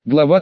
Глава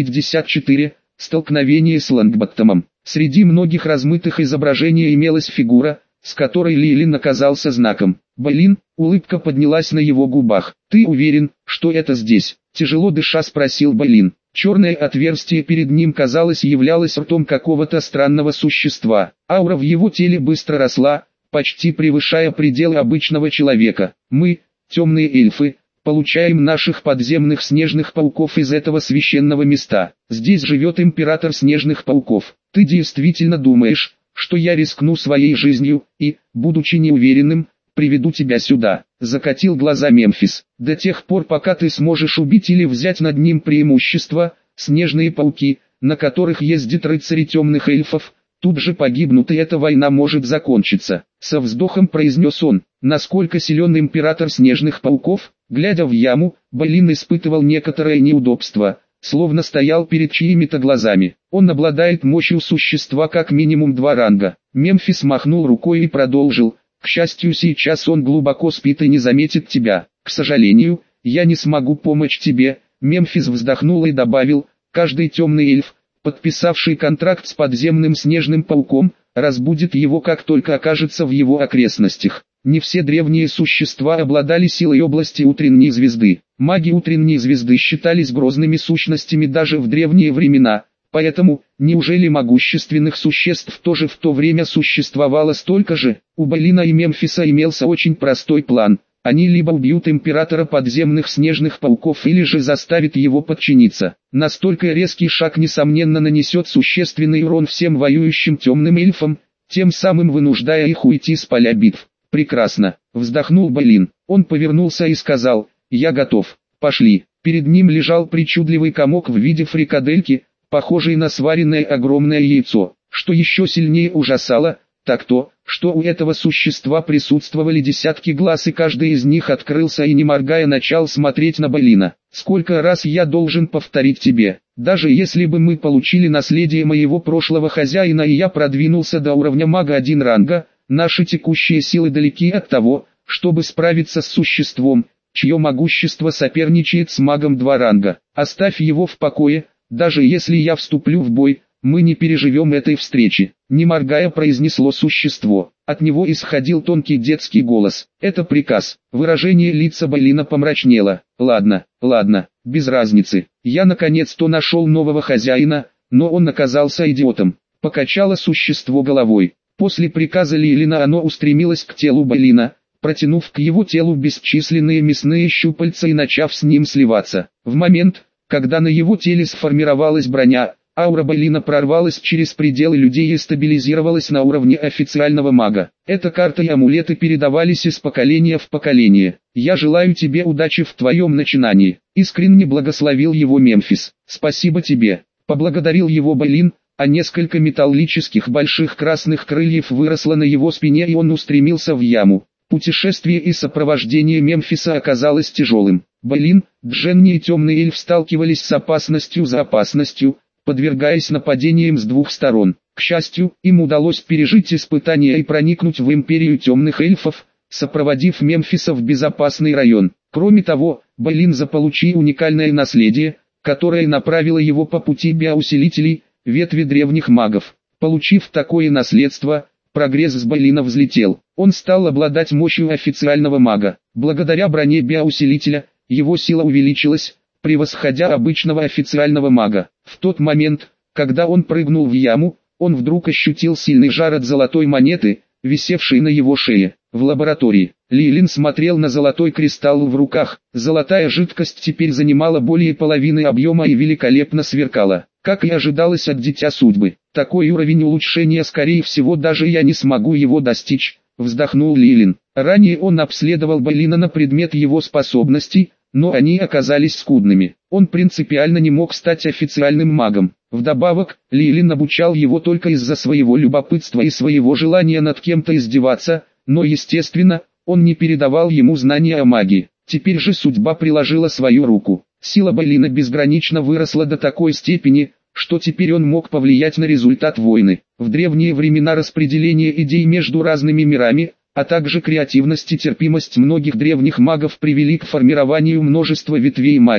354. Столкновение с Лонгботтомом. Среди многих размытых изображений имелась фигура, с которой Лилин оказался знаком. «Блин», улыбка поднялась на его губах. «Ты уверен, что это здесь?» Тяжело дыша спросил Блин. Черное отверстие перед ним, казалось, являлось ртом какого-то странного существа. Аура в его теле быстро росла, почти превышая пределы обычного человека. «Мы, темные эльфы, получаем наших подземных снежных пауков из этого священного места. Здесь живет император снежных пауков. Ты действительно думаешь, что я рискну своей жизнью и, будучи неуверенным, приведу тебя сюда?» Закатил глаза Мемфис. «До тех пор, пока ты сможешь убить или взять над ним преимущество, снежные пауки, на которых ездят рыцари темных эльфов, тут же погибнут, и эта война может закончиться», — со вздохом произнес он. Насколько силен император снежных пауков? Глядя в яму, Блин испытывал некоторое неудобство, словно стоял перед чьими-то глазами. Он обладает мощью существа как минимум 2 ранга. Мемфис махнул рукой и продолжил. «К счастью, сейчас он глубоко спит и не заметит тебя. К сожалению, я не смогу помочь тебе». Мемфис вздохнул и добавил: «Каждый темный эльф, подписавший контракт с подземным снежным пауком, разбудит его, как только окажется в его окрестностях». Не все древние существа обладали силой области утренней звезды. Маги утренней звезды считались грозными сущностями даже в древние времена, поэтому, неужели могущественных существ тоже в то время существовало столько же? У Блина и Мемфиса имелся очень простой план. Они либо убьют императора подземных снежных пауков, или же заставят его подчиниться. Настолько резкий шаг несомненно нанесет существенный урон всем воюющим темным эльфам, тем самым вынуждая их уйти с поля битв. «Прекрасно», — вздохнул Блин. Он повернулся и сказал: «Я готов, пошли». Перед ним лежал причудливый комок в виде фрикадельки, похожий на сваренное огромное яйцо. Что еще сильнее ужасало, так то, что у этого существа присутствовали десятки глаз, и каждый из них открылся и, не моргая, начал смотреть на Блина. «Сколько раз я должен повторить тебе? Даже если бы мы получили наследие моего прошлого хозяина и я продвинулся до уровня мага 1 ранга, наши текущие силы далеки от того, чтобы справиться с существом, чье могущество соперничает с магом 2 ранга. Оставь его в покое, даже если я вступлю в бой, мы не переживем этой встречи», — не моргая произнесло существо. От него исходил тонкий детский голос. «Это приказ». Выражение лица Блина помрачнело. «Ладно, без разницы. Я наконец-то нашел нового хозяина, но он оказался идиотом». Покачало существо головой. После приказа Лилина оно устремилось к телу Блина, протянув к его телу бесчисленные мясные щупальца и начав с ним сливаться. В момент, когда на его теле сформировалась броня, аура Блина прорвалась через пределы людей и стабилизировалась на уровне официального мага. Эта карта и амулеты передавались из поколения в поколение. «Я желаю тебе удачи в твоем начинании», — искренне благословил его Мемфис. «Спасибо тебе», — поблагодарил его Блин, а несколько металлических больших красных крыльев выросло на его спине, и он устремился в яму. Путешествие и сопровождение Мемфиса оказалось тяжелым. Блин, Дженни и темный эльф сталкивались с опасностью за опасностью, подвергаясь нападениям с 2 сторон. К счастью, им удалось пережить испытания и проникнуть в империю темных эльфов, сопроводив Мемфиса в безопасный район. Кроме того, Блин заполучил уникальное наследие, которое направило его по пути биоусилителей, ветви древних магов. Получив такое наследство, прогресс с Блина взлетел. Он стал обладать мощью официального мага. Благодаря броне биоусилителя, его сила увеличилась, превосходя обычного официального мага. В тот момент, когда он прыгнул в яму, он вдруг ощутил сильный жар от золотой монеты, висевшей на его шее. В лаборатории Лилин смотрел на золотой кристалл в руках. Золотая жидкость теперь занимала более половины объема и великолепно сверкала. Как и ожидалось от Дитя Судьбы, такой уровень улучшения, скорее всего, даже я не смогу его достичь, вздохнул Лилин. Ранее он обследовал Блина на предмет его способностей, но они оказались скудными. Он принципиально не мог стать официальным магом. Вдобавок, Лилин обучал его только из-за своего любопытства и своего желания над кем-то издеваться, но естественно, он не передавал ему знания о магии. Теперь же судьба приложила свою руку. Сила Блина безгранично выросла до такой степени, что теперь он мог повлиять на результат войны. В древние времена распределение идей между разными мирами, а также креативность и терпимость многих древних магов привели к формированию множества ветвей магии.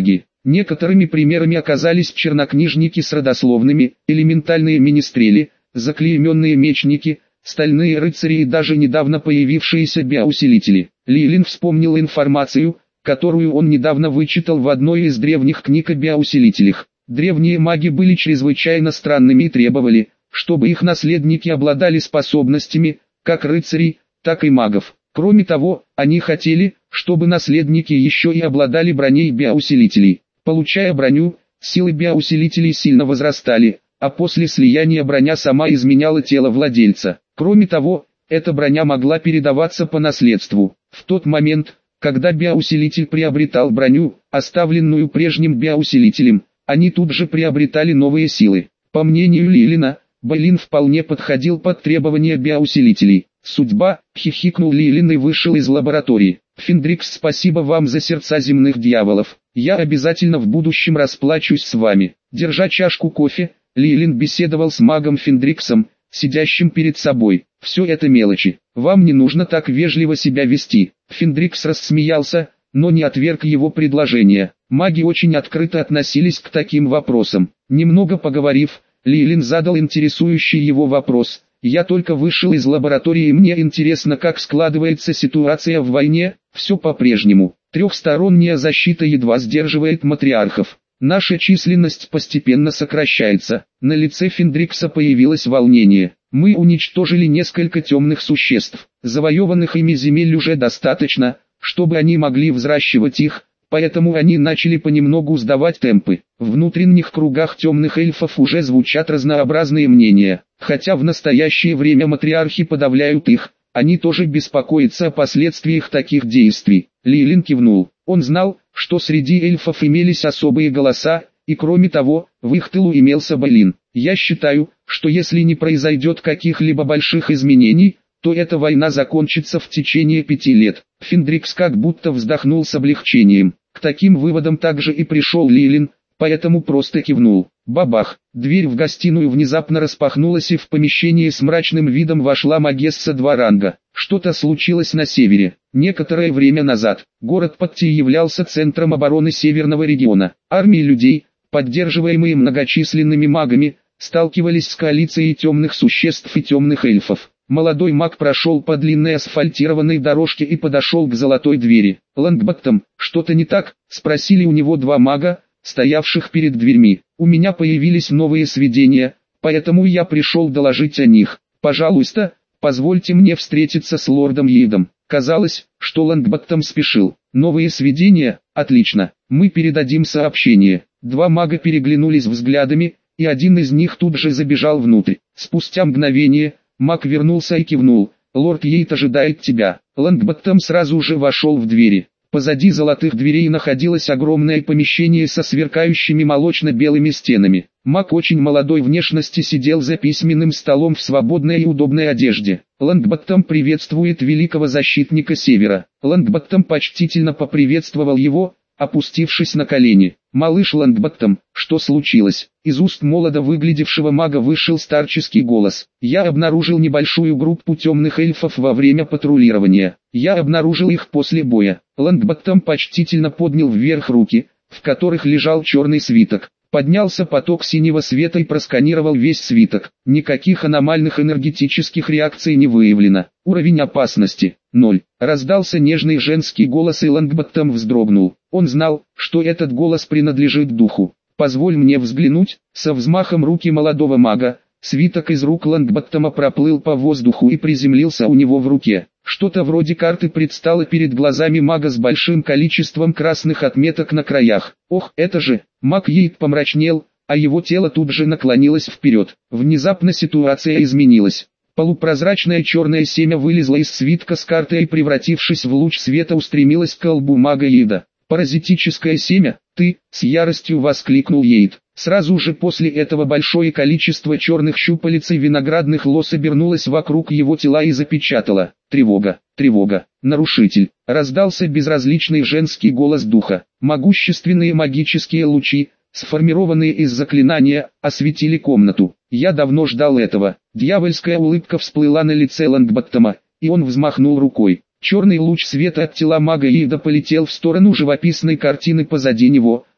Некоторыми примерами оказались чернокнижники с родословными, элементальные министрели, заклейменные мечники, стальные рыцари и даже недавно появившиеся биоусилители. Лилин вспомнил информацию, которую он недавно вычитал в одной из древних книг о биоусилителях. Древние маги были чрезвычайно странными и требовали, чтобы их наследники обладали способностями, как рыцарей, так и магов. Кроме того, они хотели, чтобы наследники еще и обладали броней биоусилителей. Получая броню, силы биоусилителей сильно возрастали, а после слияния броня сама изменяла тело владельца. Кроме того, эта броня могла передаваться по наследству. В тот момент, когда биоусилитель приобретал броню, оставленную прежним биоусилителем, они тут же приобретали новые силы. По мнению Лилина, Бейлин вполне подходил под требования биоусилителей. «Судьба», — хихикнул Лилин и вышел из лаборатории. «Фендрикс, спасибо вам за сердца земных дьяволов. Я обязательно в будущем расплачусь с вами». Держа чашку кофе, Лилин беседовал с магом Фендриксом, сидящим перед собой. «Все это мелочи. Вам не нужно так вежливо себя вести». Фендрикс рассмеялся, но не отверг его предложение. Маги очень открыто относились к таким вопросам. Немного поговорив, Лилин задал интересующий его вопрос. «Я только вышел из лаборатории и мне интересно, как складывается ситуация в войне». «Все по-прежнему. Трехсторонняя защита едва сдерживает матриархов. Наша численность постепенно сокращается». На лице Фендрикса появилось волнение. «Мы уничтожили несколько темных существ. Завоеванных ими земель уже достаточно, чтобы они могли взращивать их, поэтому они начали понемногу сдавать темпы. В внутренних кругах темных эльфов уже звучат разнообразные мнения. Хотя в настоящее время матриархи подавляют их, они тоже беспокоятся о последствиях таких действий». Лилин кивнул. Он знал, что среди эльфов имелись особые голоса, и кроме того, в их тылу имелся Бейлин. «Я считаю, что если не произойдет каких-либо больших изменений, то эта война закончится в течение 5 лет. Фендрикс как будто вздохнул с облегчением. К таким выводам также и пришел Лилин, поэтому просто кивнул. Бабах! Дверь в гостиную внезапно распахнулась, и в помещение с мрачным видом вошла магесса 2 ранга. Что-то случилось на севере. Некоторое время назад город Патти являлся центром обороны северного региона. Армии людей, поддерживаемые многочисленными магами, сталкивались с коалицией темных существ и темных эльфов. Молодой маг прошел по длинной асфальтированной дорожке и подошел к золотой двери. «Лонгботтом, что-то не так?» — спросили у него 2 мага, стоявших перед дверьми. «У меня появились новые сведения, поэтому я пришел доложить о них. Пожалуйста, позвольте мне встретиться с лордом Йейдом». Казалось, что Лонгботтом спешил. «Новые сведения? Отлично. Мы передадим сообщение». 2 мага переглянулись взглядами, и один из них тут же забежал внутрь. Спустя мгновение маг вернулся и кивнул. «Лорд Йейд ожидает тебя». Лонгботтом сразу же вошел в двери. Позади золотых дверей находилось огромное помещение со сверкающими молочно-белыми стенами. Маг очень молодой внешности сидел за письменным столом в свободной и удобной одежде. Лонгботтом приветствует великого защитника Севера. Лонгботтом почтительно поприветствовал его, опустившись на колени. «Малыш Лонгботтом, что случилось?» Из уст молодо выглядевшего мага вышел старческий голос. «Я обнаружил небольшую группу темных эльфов во время патрулирования. Я обнаружил их после боя». Лонгботтом почтительно поднял вверх руки, в которых лежал черный свиток. Поднялся поток синего света и просканировал весь свиток. Никаких аномальных энергетических реакций не выявлено. Уровень опасности — 0. Раздался нежный женский голос, и Лонгботтом вздрогнул. Он знал, что этот голос принадлежит духу. «Позволь мне взглянуть». Со взмахом руки молодого мага, свиток из рук Лонгботтома проплыл по воздуху и приземлился у него в руке. Что-то вроде карты предстало перед глазами мага с большим количеством красных отметок на краях. «Ох, это же!» Маг Йейд помрачнел, а его тело тут же наклонилось вперед. Внезапно ситуация изменилась. Полупрозрачное черное семя вылезло из свитка с картой и, превратившись в луч света, устремилось к колбу мага Йейда. «Паразитическое семя, ты!» — с яростью воскликнул Йейд. Сразу же после этого большое количество черных щупалец и виноградных лоз обернулось вокруг его тела и запечатало. «Тревога! Тревога! Нарушитель!» — раздался безразличный женский голос духа. Могущественные магические лучи, сформированные из заклинания, осветили комнату. «Я давно ждал этого». Дьявольская улыбка всплыла на лице Лонгботтома, и он взмахнул рукой. Черный луч света от тела мага Йейда полетел в сторону живописной картины позади него,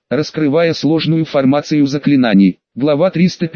раскрывая сложную формацию заклинаний. Глава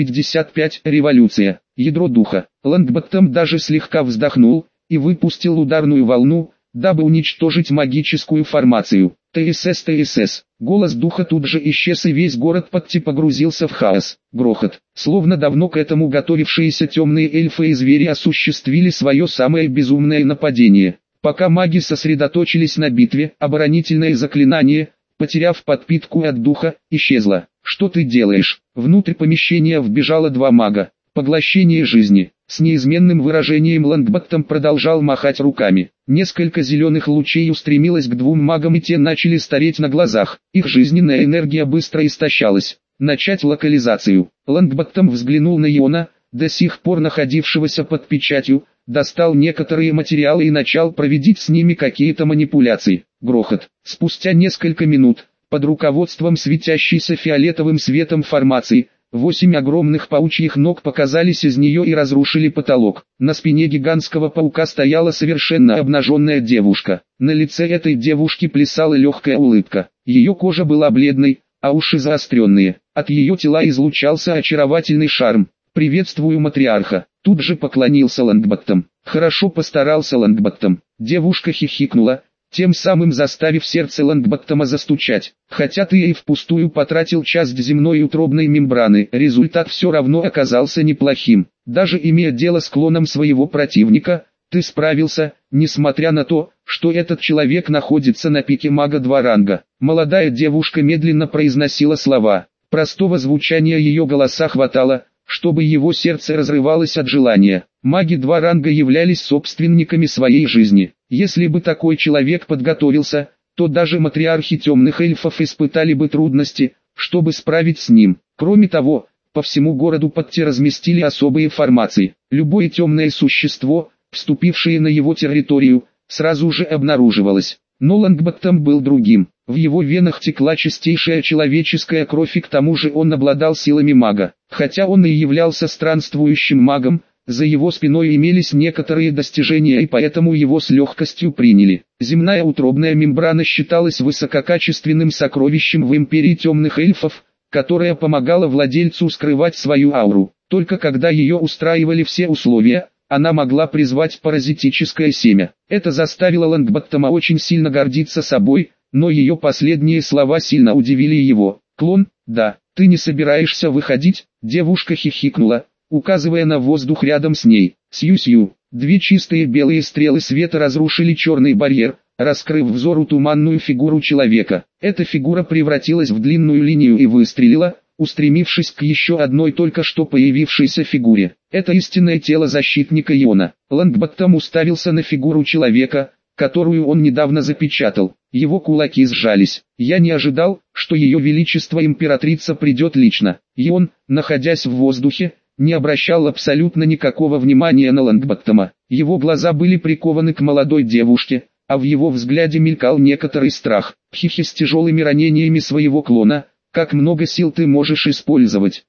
355. Революция. Ядро духа. Лонгботтом даже слегка вздохнул и выпустил ударную волну, дабы уничтожить магическую формацию. ТСС, ТСС. Голос духа тут же исчез, и весь город Патти погрузился в хаос. Грохот. Словно давно к этому готовившиеся темные эльфы и звери осуществили свое самое безумное нападение. Пока маги сосредоточились на битве, оборонительное заклинание, потеряв подпитку от духа, исчезло. «Что ты делаешь?» Внутрь помещения вбежало два мага. Поглощение жизни. С неизменным выражением Лонгботтом продолжал махать руками. Несколько зеленых лучей устремилось к двум магам, и те начали стареть на глазах. Их жизненная энергия быстро истощалась. Начать локализацию. Лонгботтом взглянул на Иона, до сих пор находившегося под печатью, достал некоторые материалы и начал проводить с ними какие-то манипуляции. Грохот. Спустя несколько минут, под руководством светящейся фиолетовым светом формации, 8 огромных паучьих ног показались из нее и разрушили потолок. На спине гигантского паука стояла совершенно обнаженная девушка. На лице этой девушки плясала легкая улыбка. Ее кожа была бледной, а уши заостренные. От ее тела излучался очаровательный шарм. «Приветствую, матриарха!» Тут же поклонился Лонгботтом. «Хорошо постарался, Лонгботтом». Девушка хихикнула, тем самым заставив сердце Лонгботтома застучать. «Хотя ты и впустую потратил часть земной утробной мембраны, результат все равно оказался неплохим. Даже имея дело с клоном своего противника, ты справился, несмотря на то, что этот человек находится на пике мага 2 ранга». Молодая девушка медленно произносила слова. Простого звучания ее голоса хватало, чтобы его сердце разрывалось от желания. Маги 2 ранга являлись собственниками своей жизни. Если бы такой человек подготовился, то даже матриархи темных эльфов испытали бы трудности, чтобы справить с ним. Кроме того, по всему городу Патти разместили особые формации. Любое темное существо, вступившее на его территорию, сразу же обнаруживалось. Но Лонгботтом был другим. В его венах текла чистейшая человеческая кровь, и к тому же он обладал силами мага. Хотя он и являлся странствующим магом, за его спиной имелись некоторые достижения, и поэтому его с легкостью приняли. Земная утробная мембрана считалась высококачественным сокровищем в империи темных эльфов, которая помогала владельцу скрывать свою ауру. Только когда ее устраивали все условия, она могла призвать паразитическое семя. Это заставило Лонгботтома очень сильно гордиться собой, но ее последние слова сильно удивили его. «Клон, да, ты не собираешься выходить?» Девушка хихикнула, указывая на воздух рядом с ней. Сью-сью. 2 чистые белые стрелы света разрушили черный барьер, раскрыв взору туманную фигуру человека. Эта фигура превратилась в длинную линию и выстрелила, устремившись к еще одной только что появившейся фигуре. Это истинное тело защитника Иона. Лонгботтом уставился на фигуру человека, которую он недавно запечатал. Его кулаки сжались. «Я не ожидал, что ее величество императрица придет лично». Ион, находясь в воздухе, не обращал абсолютно никакого внимания на Лонгботтома. Его глаза были прикованы к молодой девушке, а в его взгляде мелькал некоторый страх. «Хихи, с тяжелыми ранениями своего клона, как много сил ты можешь использовать?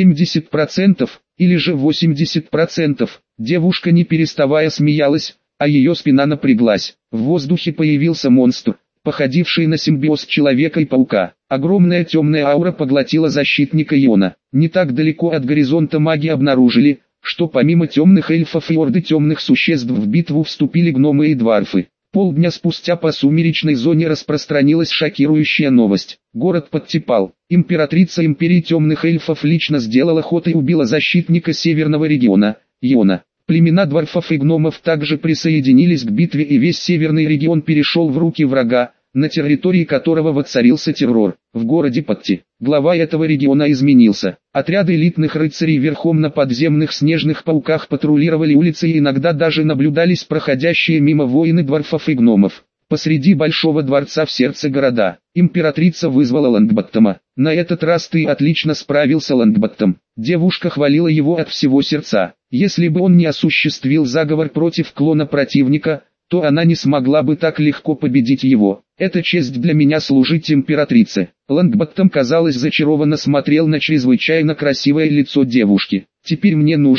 70% или же 80%? Девушка не переставая смеялась, а ее спина напряглась. В воздухе появился монстр, походивший на симбиоз человека и паука. Огромная темная аура поглотила защитника Иона. Не так далеко от горизонта маги обнаружили, что помимо темных эльфов и орды темных существ в битву вступили гномы и дварфы. Полдня спустя по сумеречной зоне распространилась шокирующая новость. Город подтипал. Императрица империи темных эльфов лично сделала ход и убила защитника северного региона, Иона. Племена дварфов и гномов также присоединились к битве, и весь северный регион перешел в руки врага, на территории которого воцарился террор. В городе Патти глава этого региона изменился. Отряды элитных рыцарей верхом на подземных снежных пауках патрулировали улицы, и иногда даже наблюдались проходящие мимо воины дварфов и гномов. Посреди большого дворца в сердце города, императрица вызвала Лонгботтома. «На этот раз ты отлично справился, Лонгботтом». Девушка хвалила его от всего сердца. Если бы он не осуществил заговор против клона противника, то она не смогла бы так легко победить его. «Это честь для меня служить императрице». Лонгботтом, казалось, зачарованно смотрел на чрезвычайно красивое лицо девушки. «Теперь мне нужно,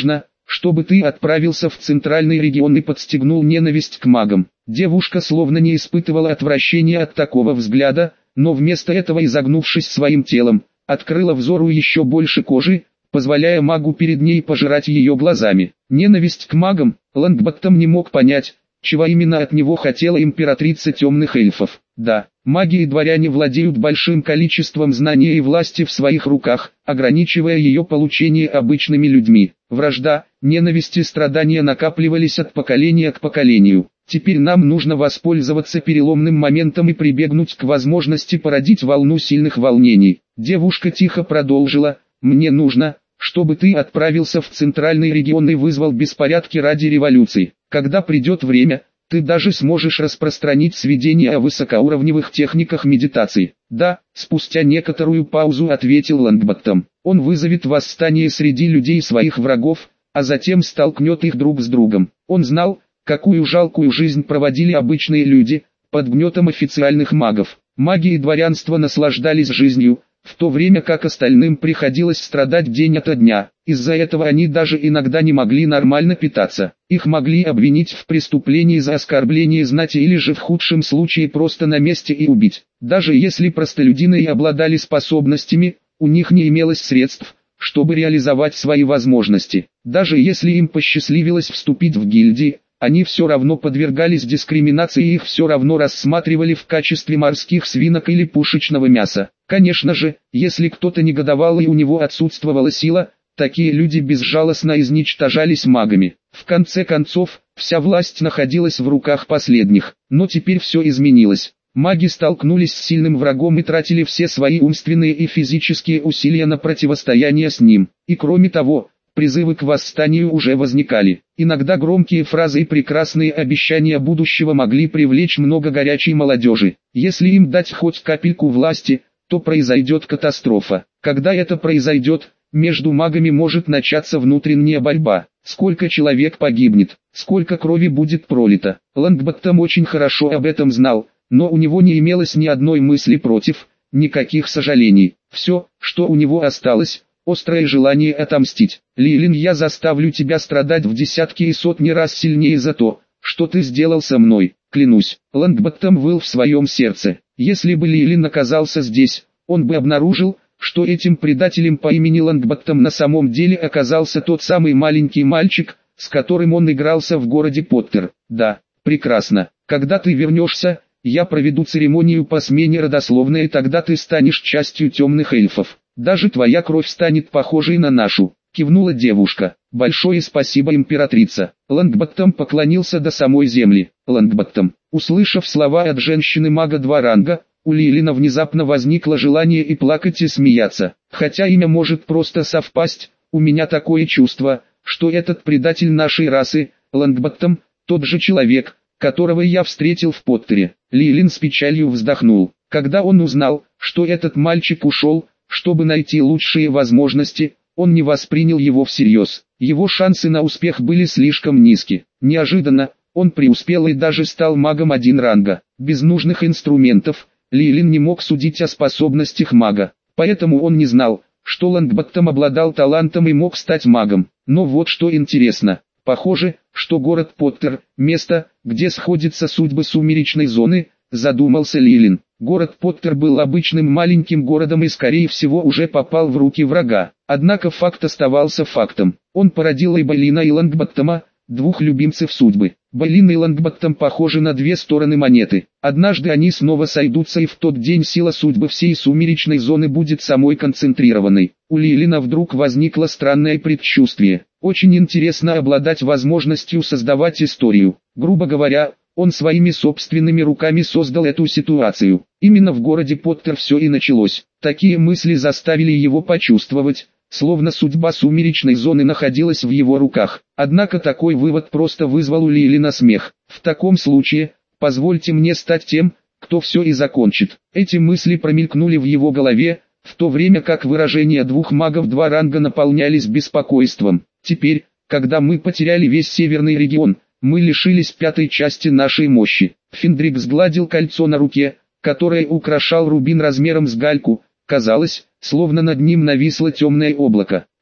чтобы ты отправился в центральный регион и подстегнул ненависть к магам. Девушка словно не испытывала отвращения от такого взгляда, но вместо этого, изогнувшись своим телом, открыла взору еще больше кожи, позволяя магу перед ней пожирать ее глазами. Ненависть к магам. Лонгботтом не мог понять, чего именно от него хотела императрица темных эльфов. Да, маги и дворяне владеют большим количеством знаний и власти в своих руках, ограничивая ее получение обычными людьми. Вражда, ненависть и страдания накапливались от поколения к поколению. Теперь нам нужно воспользоваться переломным моментом и прибегнуть к возможности породить волну сильных волнений. Девушка тихо продолжила: «Мне нужно, чтобы ты отправился в центральный регион и вызвал беспорядки ради революции. Когда придет время, ты даже сможешь распространить сведения о высокоуровневых техниках медитации». «Да», — спустя некоторую паузу ответил Лонгботтом. «Он вызовет восстание среди людей своих врагов, а затем столкнет их друг с другом». Он знал, какую жалкую жизнь проводили обычные люди, под гнетом официальных магов. Маги и дворянство наслаждались жизнью, в то время как остальным приходилось страдать день ото дня. Из-за этого они даже иногда не могли нормально питаться. Их могли обвинить в преступлении за оскорбление знати или же в худшем случае просто на месте и убить. Даже если простолюдины и обладали способностями, у них не имелось средств, чтобы реализовать свои возможности. Даже если им посчастливилось вступить в гильдии, они все равно подвергались дискриминации и их все равно рассматривали в качестве морских свинок или пушечного мяса. Конечно же, если кто-то негодовал и у него отсутствовала сила, такие люди безжалостно изничтожались магами. В конце концов, вся власть находилась в руках последних. Но теперь все изменилось. Маги столкнулись с сильным врагом и тратили все свои умственные и физические усилия на противостояние с ним. И кроме того, призывы к восстанию уже возникали. Иногда громкие фразы и прекрасные обещания будущего могли привлечь много горячей молодежи. Если им дать хоть капельку власти, то произойдет катастрофа. Когда это произойдет, между магами может начаться внутренняя борьба. Сколько человек погибнет, сколько крови будет пролито. Лонгботтом очень хорошо об этом знал, но у него не имелось ни одной мысли против, никаких сожалений. Все, что у него осталось, острое желание отомстить. «Лилин, я заставлю тебя страдать в десятки и сотни раз сильнее за то, что ты сделал со мной, клянусь». Лонгботтом выл в своем сердце. Если бы Лилин оказался здесь, он бы обнаружил, что этим предателем по имени Лонгботтом на самом деле оказался тот самый маленький мальчик, с которым он игрался в городе Поттер. «Да, прекрасно. Когда ты вернешься, я проведу церемонию по смене родословной, и тогда ты станешь частью темных эльфов. Даже твоя кровь станет похожей на нашу», — кивнула девушка. «Большое спасибо, императрица». Лонгботтом поклонился до самой земли. Лонгботтом, услышав слова от женщины-мага 2 ранга, у Лилина внезапно возникло желание и плакать, и смеяться. Хотя имя может просто совпасть, у меня такое чувство, что этот предатель нашей расы, Лонгботтом, тот же человек, которого я встретил в Поттере. Лилин с печалью вздохнул. Когда он узнал, что этот мальчик ушел, чтобы найти лучшие возможности, он не воспринял его всерьез. Его шансы на успех были слишком низки. Неожиданно, он преуспел и даже стал магом 1 ранга. Без нужных инструментов, Лилин не мог судить о способностях мага. Поэтому он не знал, что Лонгботтом обладал талантом и мог стать магом. Но вот что интересно. Похоже, что город Поттер – место, где сходятся судьбы сумеречной зоны, задумался Лилин. Город Поттер был обычным маленьким городом и скорее всего уже попал в руки врага. Однако факт оставался фактом. Он породил и Бэлина, и Лонгботтома, 2 любимцев судьбы. Бэлин и Лонгботтом похожи на 2 стороны монеты. Однажды они снова сойдутся, и в тот день сила судьбы всей сумеречной зоны будет самой концентрированной. У Лилина вдруг возникло странное предчувствие. Очень интересно обладать возможностью создавать историю. Грубо говоря, он своими собственными руками создал эту ситуацию. Именно в городе Поттер все и началось. Такие мысли заставили его почувствовать, словно судьба сумеречной зоны находилась в его руках. Однако такой вывод просто вызвал у Лилина смех. «В таком случае, позвольте мне стать тем, кто все и закончит». Эти мысли промелькнули в его голове, в то время как выражения 2 магов 2 ранга наполнялись беспокойством. «Теперь, когда мы потеряли весь северный регион, мы лишились 5-й части нашей мощи». Фендрик сгладил кольцо на руке, которое украшал рубин размером с гальку. Казалось, словно над ним нависло темное облако.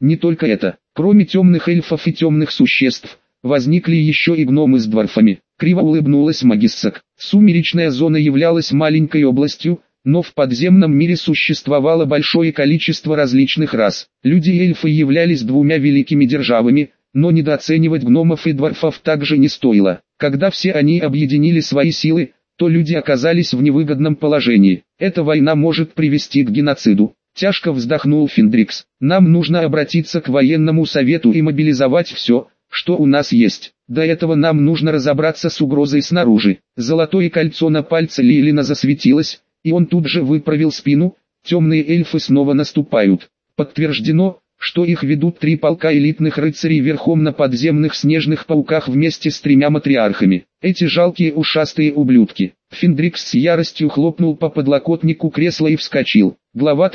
Не только это, кроме темных эльфов и темных существ, возникли еще и гномы с дворфами. Криво улыбнулась Магиссак. Сумеречная зона являлась маленькой областью, но в подземном мире существовало большое количество различных рас. Люди и эльфы являлись двумя великими державами, но недооценивать гномов и дворфов также не стоило. Когда все они объединили свои силы, то люди оказались в невыгодном положении. Эта война может привести к геноциду. Тяжко вздохнул Фендрикс. Нам нужно обратиться к военному совету и мобилизовать все, что у нас есть. До этого нам нужно разобраться с угрозой снаружи. Золотое кольцо на пальце Лейлина засветилось, и он тут же выправил спину. Темные эльфы снова наступают. Подтверждено, что их ведут 3 полка элитных рыцарей верхом на подземных снежных пауках вместе с 3 матриархами. Эти жалкие ушастые ублюдки. Фендрикс с яростью хлопнул по подлокотнику кресла и вскочил. Глава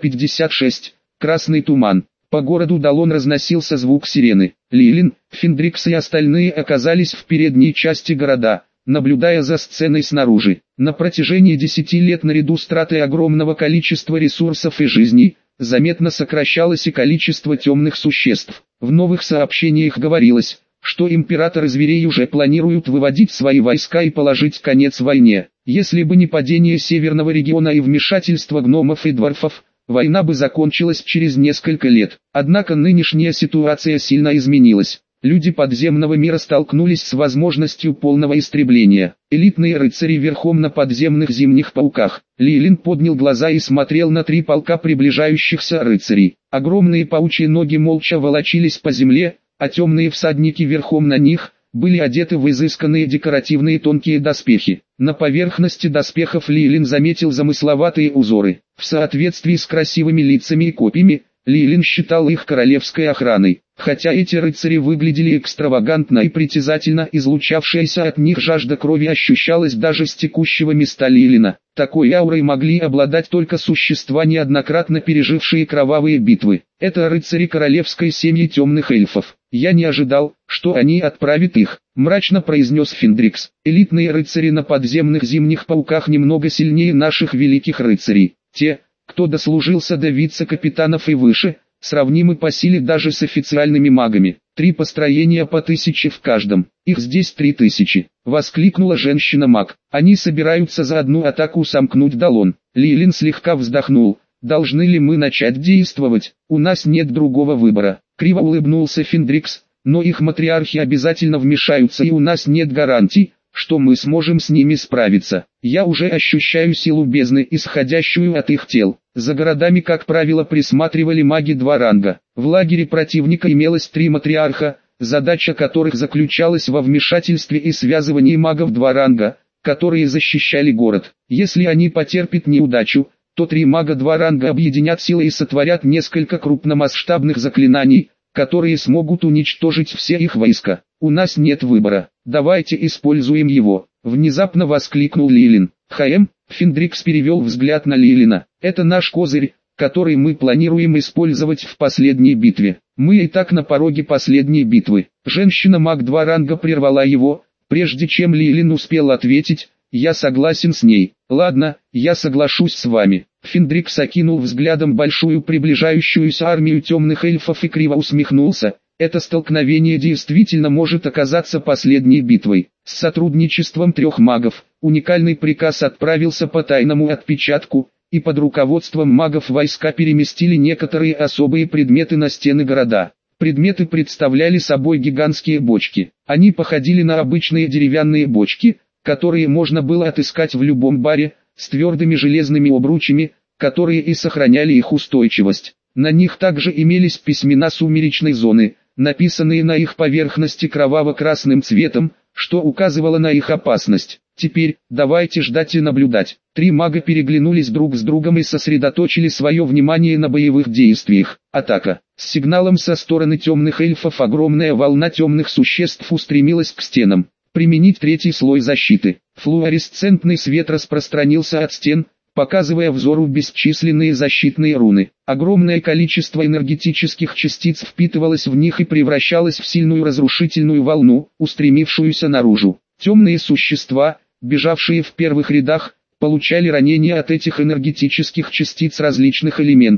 356. Красный туман. По городу Далон разносился звук сирены. Лейлин, Фендрикс и остальные оказались в передней части города, наблюдая за сценой снаружи. На протяжении 10 лет наряду с тратой огромного количества ресурсов и жизней, заметно сокращалось и количество темных существ. В новых сообщениях говорилось, что императоры зверей уже планируют выводить свои войска и положить конец войне. Если бы не падение северного региона и вмешательство гномов и дворфов, война бы закончилась через несколько лет. Однако нынешняя ситуация сильно изменилась. Люди подземного мира столкнулись с возможностью полного истребления. Элитные рыцари верхом на подземных зимних пауках. Лейлин поднял глаза и смотрел на 3 полка приближающихся рыцарей. Огромные паучьи ноги молча волочились по земле, а темные всадники верхом на них были одеты в изысканные декоративные тонкие доспехи. На поверхности доспехов Лейлин заметил замысловатые узоры. В соответствии с красивыми лицами и копьями, Лейлин считал их королевской охраной. Хотя эти рыцари выглядели экстравагантно и притязательно, излучавшаяся от них жажда крови ощущалась даже с текущего места Лейлина. Такой аурой могли обладать только существа, неоднократно пережившие кровавые битвы. Это рыцари королевской семьи темных эльфов. Я не ожидал, что они отправят их, мрачно произнес Фендрикс. Элитные рыцари на подземных зимних пауках немного сильнее наших великих рыцарей. Те, кто дослужился до вице-капитанов и выше, сравнимы по силе даже с официальными магами. 3 построения по 1000 в каждом. Их здесь 3000. Воскликнула женщина-маг. Они собираются за одну атаку сомкнуть Далон. Лейлин слегка вздохнул. Должны ли мы начать действовать? У нас нет другого выбора. Криво улыбнулся Фендрикс. Но их матриархи обязательно вмешаются, и у нас нет гарантий, что мы сможем с ними справиться. Я уже ощущаю силу бездны, исходящую от их тел. За городами, как правило, присматривали маги 2 ранга. В лагере противника имелось 3 матриарха, задача которых заключалась во вмешательстве и связывании магов 2 ранга, которые защищали город. Если они потерпят неудачу, то 3 мага 2 ранга объединят силы и сотворят несколько крупномасштабных заклинаний, которые смогут уничтожить все их войска. У нас нет выбора. Давайте используем его. Внезапно воскликнул Лейлин. Фендрикс перевел взгляд на Лейлина. Это наш козырь, который мы планируем использовать в последней битве. Мы и так на пороге последней битвы. Женщина-маг 2 ранга прервала его, прежде чем Лейлин успел ответить. Я согласен с ней. Ладно, я соглашусь с вами. Фендрикс окинул взглядом большую приближающуюся армию темных эльфов и криво усмехнулся. Это столкновение действительно может оказаться последней битвой. С сотрудничеством 3 магов, уникальный приказ отправился по тайному отпечатку, и под руководством магов войска переместили некоторые особые предметы на стены города. Предметы представляли собой гигантские бочки. Они походили на обычные деревянные бочки, которые можно было отыскать в любом баре, с твердыми железными обручами, которые и сохраняли их устойчивость. На них также имелись письмена сумеречной зоны, написанные на их поверхности кроваво-красным цветом, что указывало на их опасность. Теперь, давайте ждать и наблюдать. 3 мага переглянулись друг с другом и сосредоточили свое внимание на боевых действиях. Атака. С сигналом со стороны темных эльфов огромная волна темных существ устремилась к стенам. Применить 3-й слой защиты. Флуоресцентный свет распространился от стен, показывая взору бесчисленные защитные руны. Огромное количество энергетических частиц впитывалось в них и превращалось в сильную разрушительную волну, устремившуюся наружу. Темные существа, бежавшие в первых рядах, получали ранения от этих энергетических частиц различных элементов.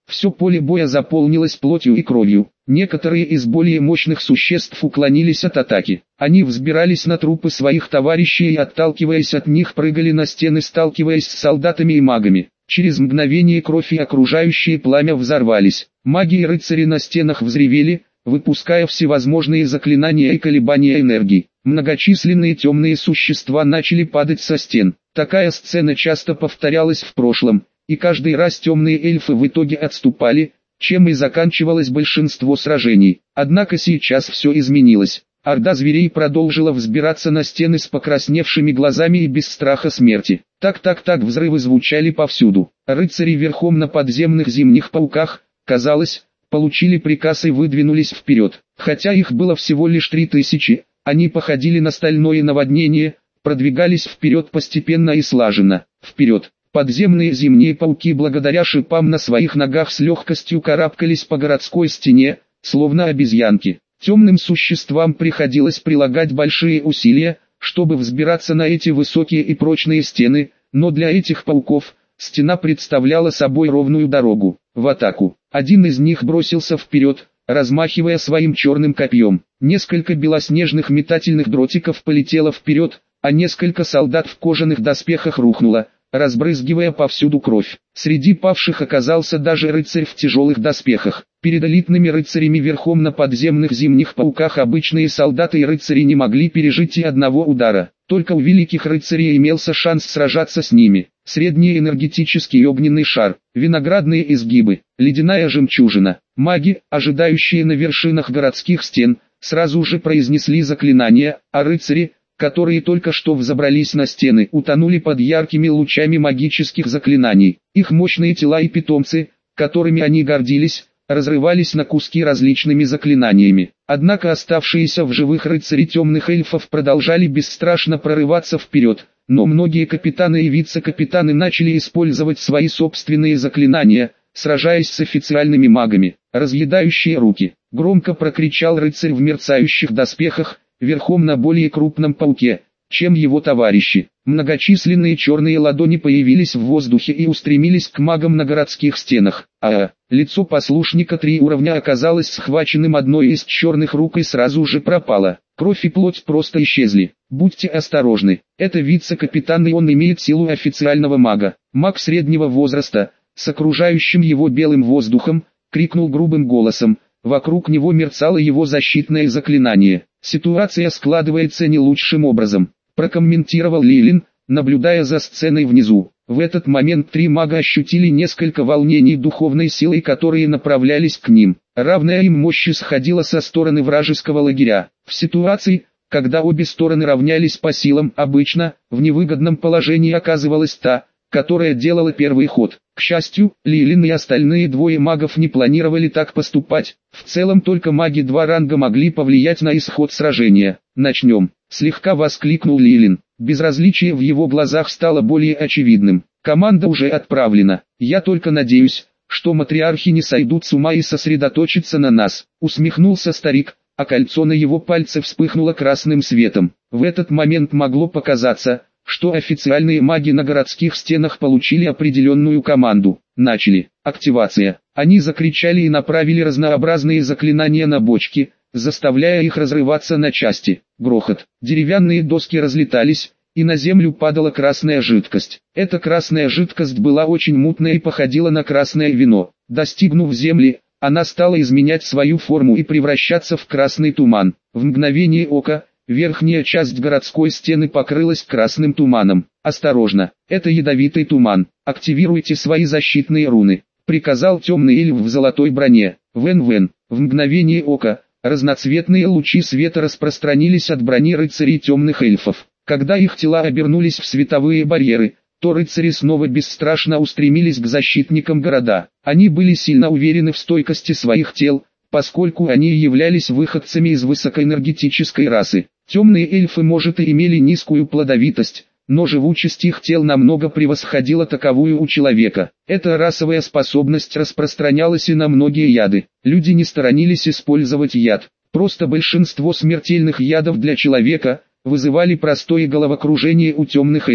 Все поле боя заполнилось плотью и кровью. Некоторые из более мощных существ уклонились от атаки. Они взбирались на трупы своих товарищей и, отталкиваясь от них, прыгали на стены, сталкиваясь с солдатами и магами. Через мгновение кровь и окружающее пламя взорвались. Маги и рыцари на стенах взревели, выпуская всевозможные заклинания и колебания энергии. Многочисленные темные существа начали падать со стен. Такая сцена часто повторялась в прошлом, и каждый раз темные эльфы в итоге отступали, чем и заканчивалось большинство сражений. Однако сейчас все изменилось. Орда зверей продолжила взбираться на стены с покрасневшими глазами и без страха смерти. Так, взрывы звучали повсюду. Рыцари верхом на подземных зимних пауках, казалось, получили приказ и выдвинулись вперед. Хотя их было всего лишь 3000, они походили на стальное наводнение, продвигались вперед постепенно и слаженно. Вперед! Подземные зимние пауки благодаря шипам на своих ногах с легкостью карабкались по городской стене, словно обезьянки. Темным существам приходилось прилагать большие усилия, чтобы взбираться на эти высокие и прочные стены, но для этих пауков стена представляла собой ровную дорогу. В атаку. Один из них бросился вперед, размахивая своим черным копьем. Несколько белоснежных метательных дротиков полетело вперед, а несколько солдат в кожаных доспехах рухнуло, разбрызгивая повсюду кровь. Среди павших оказался даже рыцарь в тяжелых доспехах. Перед элитными рыцарями верхом на подземных зимних пауках обычные солдаты и рыцари не могли пережить и одного удара. Только у великих рыцарей имелся шанс сражаться с ними. Средний энергетический огненный шар, виноградные изгибы, ледяная жемчужина. Маги, ожидающие на вершинах городских стен, сразу же произнесли заклинания, а рыцари, которые только что взобрались на стены, утонули под яркими лучами магических заклинаний. Их мощные тела и питомцы, которыми они гордились, разрывались на куски различными заклинаниями. Однако оставшиеся в живых рыцари темных эльфов продолжали бесстрашно прорываться вперед, но многие капитаны и вице-капитаны начали использовать свои собственные заклинания, сражаясь с официальными магами. «Разъедающие руки!» — громко прокричал рыцарь в мерцающих доспехах, верхом на более крупном пауке, чем его товарищи. Многочисленные черные ладони появились в воздухе и устремились к магам на городских стенах. Лицо послушника 3 уровня оказалось схваченным одной из черных рук и сразу же пропало. Кровь и плоть просто исчезли. Будьте осторожны, это вице-капитан и он имеет силу официального мага. Маг среднего возраста, с окружающим его белым воздухом, крикнул грубым голосом. Вокруг него мерцало его защитное заклинание. «Ситуация складывается не лучшим образом», — прокомментировал Лилин, наблюдая за сценой внизу. В этот момент 3 мага ощутили несколько волнений духовной силой, которые направлялись к ним. Равная им мощь исходила со стороны вражеского лагеря. В ситуации, когда обе стороны равнялись по силам, обычно, в невыгодном положении оказывалась та, которая делала первый ход. К счастью, Лилин и остальные 2 магов не планировали так поступать. В целом только маги 2 ранга могли повлиять на исход сражения. «Начнем!» — слегка воскликнул Лилин. Безразличие в его глазах стало более очевидным. «Команда уже отправлена. Я только надеюсь, что матриархи не сойдут с ума и сосредоточатся на нас», — усмехнулся старик, а кольцо на его пальце вспыхнуло красным светом. В этот момент могло показаться, что официальные маги на городских стенах получили определенную команду. Начали. Активация. Они закричали и направили разнообразные заклинания на бочки, заставляя их разрываться на части. Грохот. Деревянные доски разлетались, и на землю падала красная жидкость. Эта красная жидкость была очень мутная и походила на красное вино. Достигнув земли, она стала изменять свою форму и превращаться в красный туман. В мгновение ока, верхняя часть городской стены покрылась красным туманом. «Осторожно, это ядовитый туман. Активируйте свои защитные руны», — приказал темный эльф в золотой броне. Вен-вен. В мгновение ока, разноцветные лучи света распространились от брони рыцарей темных эльфов. Когда их тела обернулись в световые барьеры, то рыцари снова бесстрашно устремились к защитникам города. Они были сильно уверены в стойкости своих тел, поскольку они являлись выходцами из высокоэнергетической расы. Темные эльфы, может, и имели низкую плодовитость, но живучесть их тел намного превосходила таковую у человека. Эта расовая способность распространялась и на многие яды. Люди не сторонились использовать яд. Просто большинство смертельных ядов для человека вызывали простое головокружение у темных эльфов.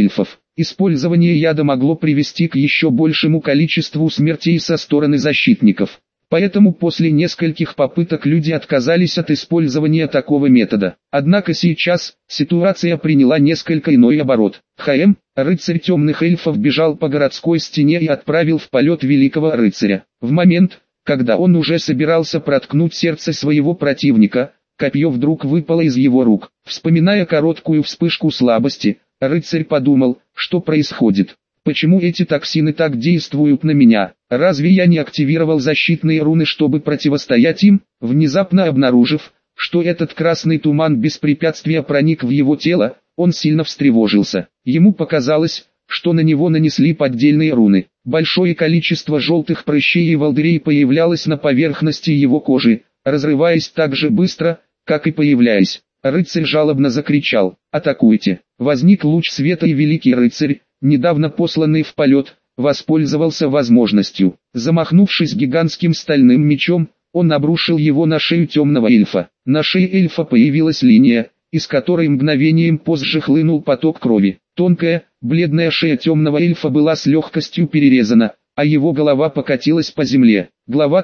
использование яда могло привести к еще большему количеству смертей со стороны защитников. Поэтому после нескольких попыток люди отказались от использования такого метода. Однако сейчас ситуация приняла несколько иной оборот. ХМ, рыцарь темных эльфов, бежал по городской стене и отправил в полет великого рыцаря. В момент, когда он уже собирался проткнуть сердце своего противника, копье вдруг выпало из его рук. Вспоминая короткую вспышку слабости, рыцарь подумал, что происходит. Почему эти токсины так действуют на меня? Разве я не активировал защитные руны, чтобы противостоять им? Внезапно обнаружив, что этот красный туман без препятствия проник в его тело, он сильно встревожился. Ему показалось, что на него нанесли поддельные руны. Большое количество желтых прыщей и волдырей появлялось на поверхности его кожи, разрываясь так же быстро, как и появляясь. Рыцарь жалобно закричал: «Атакуйте!» Возник луч света, и великий рыцарь, недавно посланный в полет, воспользовался возможностью. Замахнувшись гигантским стальным мечом, он обрушил его на шею темного эльфа. На шее эльфа появилась линия, из которой мгновением позже хлынул поток крови. Тонкая, бледная шея темного эльфа была с легкостью перерезана, а его голова покатилась по земле. Глава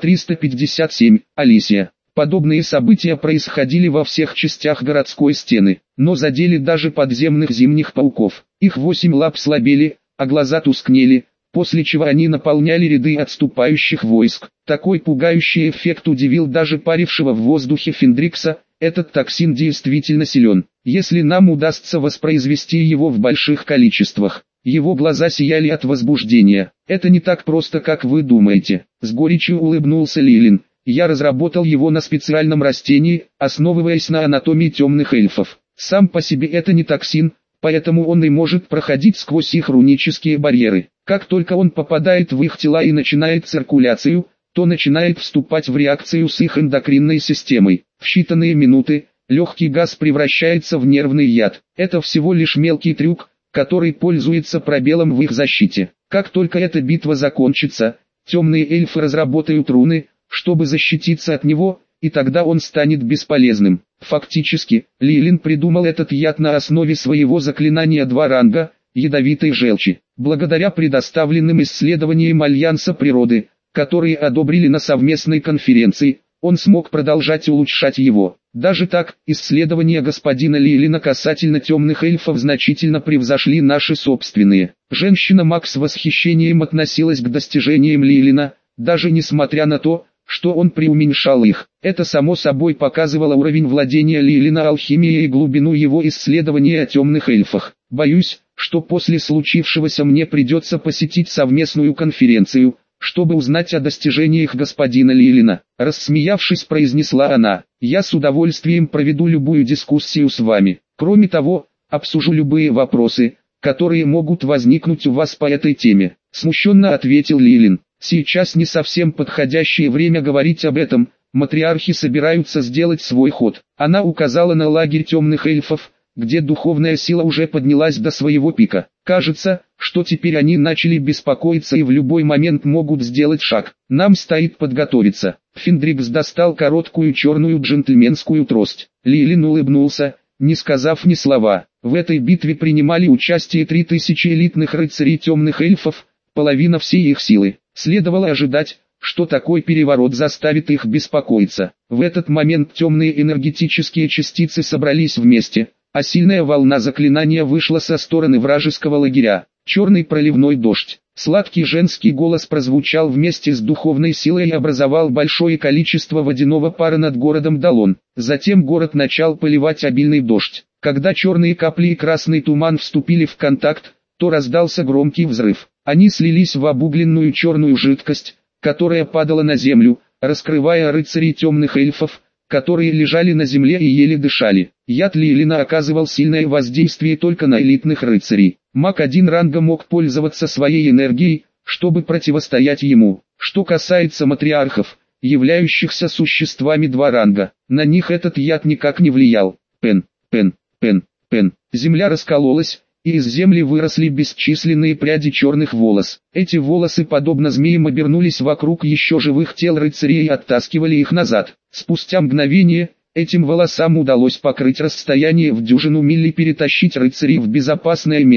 357. Алисия. Подобные события происходили во всех частях городской стены, но задели даже подземных зимних пауков. Их 8 лап слабели, а глаза тускнели, после чего они наполняли ряды отступающих войск. Такой пугающий эффект удивил даже парившего в воздухе Фендрикса. Этот токсин действительно силен. Если нам удастся воспроизвести его в больших количествах. Его глаза сияли от возбуждения. Это не так просто, как вы думаете. С горечью улыбнулся Лилин. Я разработал его на специальном растении, основываясь на анатомии темных эльфов. Сам по себе это не токсин, поэтому он и может проходить сквозь их рунические барьеры. Как только он попадает в их тела и начинает циркуляцию, то начинает вступать в реакцию с их эндокринной системой. В считанные минуты легкий газ превращается в нервный яд. Это всего лишь мелкий трюк, который пользуется пробелом в их защите. Как только эта битва закончится, темные эльфы разработают руны, чтобы защититься от него, и тогда он станет бесполезным. Фактически, Лилин придумал этот яд на основе своего заклинания 2 ранга, ядовитой желчи. Благодаря предоставленным исследованиям Альянса природы, которые одобрили на совместной конференции, он смог продолжать улучшать его. Даже так, исследования господина Лилина касательно темных эльфов значительно превзошли наши собственные. Женщина-маг с восхищением относилась к достижениям Лилина, даже несмотря на то, что он преуменьшал их. Это само собой показывало уровень владения Лилина алхимией и глубину его исследования о темных эльфах. Боюсь, что после случившегося мне придется посетить совместную конференцию, чтобы узнать о достижениях господина Лилина. Рассмеявшись, произнесла она: «Я с удовольствием проведу любую дискуссию с вами. Кроме того, обсужу любые вопросы, которые могут возникнуть у вас по этой теме», смущенно ответил Лилин. «Сейчас не совсем подходящее время говорить об этом, матриархи собираются сделать свой ход». Она указала на лагерь темных эльфов, где духовная сила уже поднялась до своего пика. Кажется, что теперь они начали беспокоиться и в любой момент могут сделать шаг. Нам стоит подготовиться. Фендрикс достал короткую черную джентльменскую трость. Лилин улыбнулся, не сказав ни слова. В этой битве принимали участие 3000 элитных рыцарей темных эльфов, половина всей их силы. Следовало ожидать, что такой переворот заставит их беспокоиться. В этот момент темные энергетические частицы собрались вместе, а сильная волна заклинания вышла со стороны вражеского лагеря. Черный проливной дождь. Сладкий женский голос прозвучал вместе с духовной силой и образовал большое количество водяного пара над городом Далон. Затем город начал поливать обильный дождь. Когда черные капли и красный туман вступили в контакт, то раздался громкий взрыв. Они слились в обугленную черную жидкость, которая падала на землю, раскрывая рыцарей темных эльфов, которые лежали на земле и еле дышали. Яд Лилина оказывал сильное воздействие только на элитных рыцарей. Маг 1 ранга мог пользоваться своей энергией, чтобы противостоять ему. Что касается матриархов, являющихся существами 2 ранга, на них этот яд никак не влиял. Пен, пен, пен, пен. Земля раскололась, и из земли выросли бесчисленные пряди черных волос. Эти волосы, подобно змеям, обернулись вокруг еще живых тел рыцарей и оттаскивали их назад. Спустя мгновение, этим волосам удалось покрыть расстояние в 10 миль и перетащить рыцарей в безопасное место.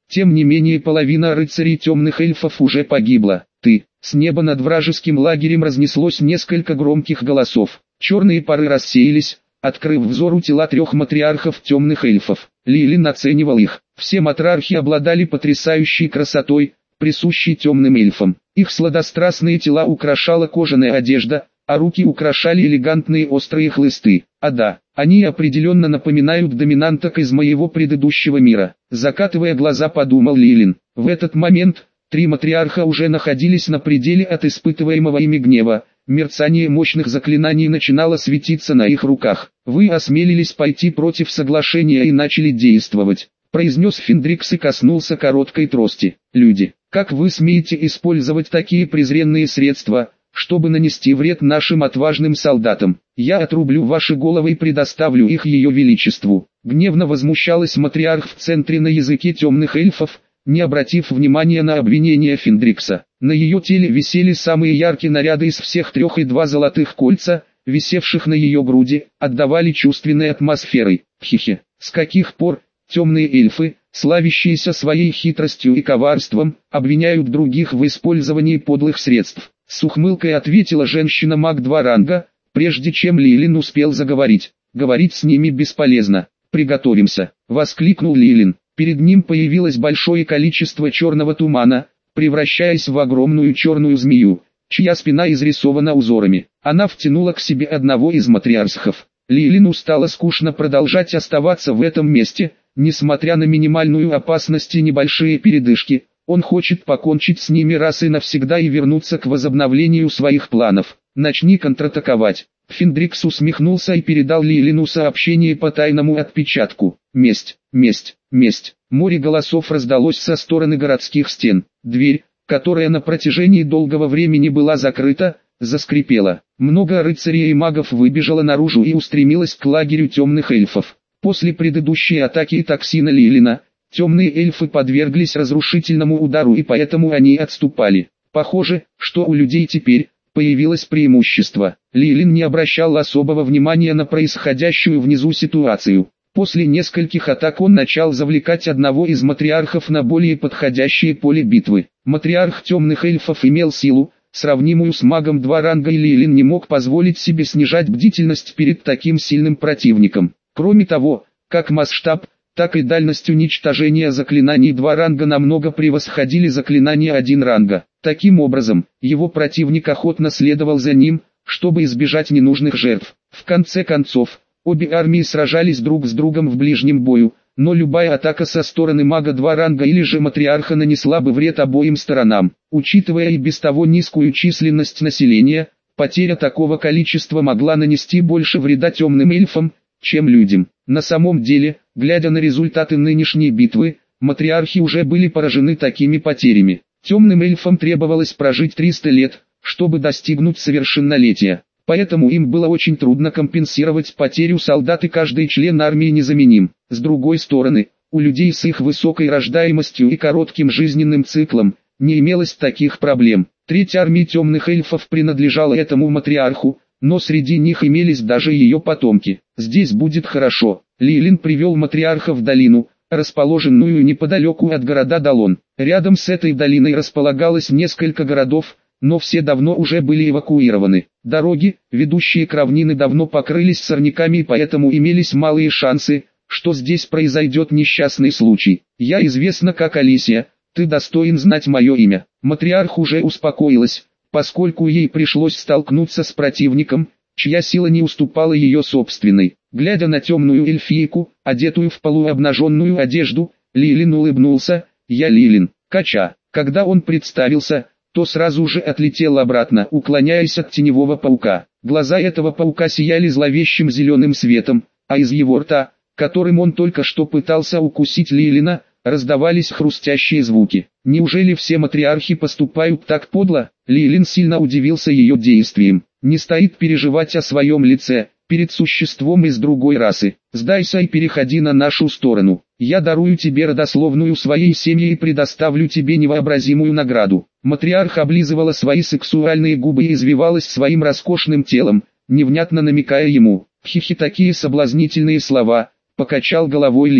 Тем не менее половина рыцарей темных эльфов уже погибла. С неба над вражеским лагерем разнеслось несколько громких голосов. Черные пары рассеялись, открыв взору тела 3 матриархов темных эльфов. Лилин оценивал их. Все матрархи обладали потрясающей красотой, присущей темным эльфам. Их сладострастные тела украшала кожаная одежда, а руки украшали элегантные острые хлысты. А да, они определенно напоминают доминанток из моего предыдущего мира. Закатывая глаза, подумал Лилин. В этот момент 3 матриарха уже находились на пределе от испытываемого ими гнева. Мерцание мощных заклинаний начинало светиться на их руках. «Вы осмелились пойти против соглашения и начали действовать», произнес Фендрикс и коснулся короткой трости. «Люди, как вы смеете использовать такие презренные средства, чтобы нанести вред нашим отважным солдатам? Я отрублю ваши головы и предоставлю их ее величеству». Гневно возмущалась матриарх в центре на языке темных эльфов, не обратив внимания на обвинения Фендрикса. На ее теле висели самые яркие наряды из всех 3, и 2 золотых кольца, висевших на ее груди, отдавали чувственной атмосферой. Хихи, с каких пор темные эльфы, славящиеся своей хитростью и коварством, обвиняют других в использовании подлых средств? С ухмылкой ответила женщина-маг 2 ранга, прежде чем Лилин успел заговорить. «Говорить с ними бесполезно. Приготовимся», — воскликнул Лилин. Перед ним появилось большое количество черного тумана, превращаясь в огромную черную змею, чья спина изрисована узорами. Она втянула к себе одного из матриархов. Лилину стало скучно продолжать оставаться в этом месте, несмотря на минимальную опасность и небольшие передышки. Он хочет покончить с ними раз и навсегда и вернуться к возобновлению своих планов. «Начни контратаковать». Фендрикс усмехнулся и передал Лилину сообщение по тайному отпечатку. «Месть, месть, месть». Море голосов раздалось со стороны городских стен. Дверь, которая на протяжении долгого времени была закрыта, заскрипела. Много рыцарей и магов выбежало наружу и устремилось к лагерю темных эльфов. После предыдущей атаки токсина Лилина, темные эльфы подверглись разрушительному удару и поэтому они отступали. Похоже, что у людей теперь появилось преимущество. Лилин не обращал особого внимания на происходящую внизу ситуацию. После нескольких атак он начал завлекать одного из матриархов на более подходящее поле битвы. Матриарх темных эльфов имел силу, сравнимую с магом 2 ранга, и Лилин не мог позволить себе снижать бдительность перед таким сильным противником. Кроме того, как масштаб, так и дальность уничтожения заклинаний 2 ранга намного превосходили заклинания 1 ранга. Таким образом, его противник охотно следовал за ним, чтобы избежать ненужных жертв. В конце концов, обе армии сражались друг с другом в ближнем бою, но любая атака со стороны мага 2 ранга или же матриарха нанесла бы вред обоим сторонам. Учитывая и без того низкую численность населения, потеря такого количества могла нанести больше вреда темным эльфам, чем людям. На самом деле, глядя на результаты нынешней битвы, матриархи уже были поражены такими потерями. Темным эльфам требовалось прожить 300 лет, чтобы достигнуть совершеннолетия. Поэтому им было очень трудно компенсировать потерю солдат, и каждый член армии незаменим. С другой стороны, у людей с их высокой рождаемостью и коротким жизненным циклом не имелось таких проблем. Треть армии темных эльфов принадлежала этому матриарху, но среди них имелись даже ее потомки. «Здесь будет хорошо». Лилин привел матриарха в долину, расположенную неподалеку от города Далон. Рядом с этой долиной располагалось несколько городов, но все давно уже были эвакуированы. Дороги, ведущие к равнине, давно покрылись сорняками, и поэтому имелись малые шансы, что здесь произойдет несчастный случай. «Я известна как Алисия, ты достоин знать мое имя». Матриарх уже успокоилась, поскольку ей пришлось столкнуться с противником, чья сила не уступала ее собственной. Глядя на темную эльфийку, одетую в полуобнаженную одежду, Лилин улыбнулся. «Я Лилин, Кача». Когда он представился, то сразу же отлетел обратно, уклоняясь от теневого паука. Глаза этого паука сияли зловещим зеленым светом, а из его рта, которым он только что пытался укусить Лилина, раздавались хрустящие звуки. Неужели все матриархи поступают так подло? Лилин сильно удивился ее действиям. Не стоит переживать о своем лице, перед существом из другой расы. Сдайся и переходи на нашу сторону. Я дарую тебе родословную своей семьи и предоставлю тебе невообразимую награду. Матриарх облизывала свои сексуальные губы и извивалась своим роскошным телом, невнятно намекая ему. «Хихи, такие соблазнительные слова», — покачал головой Лилин.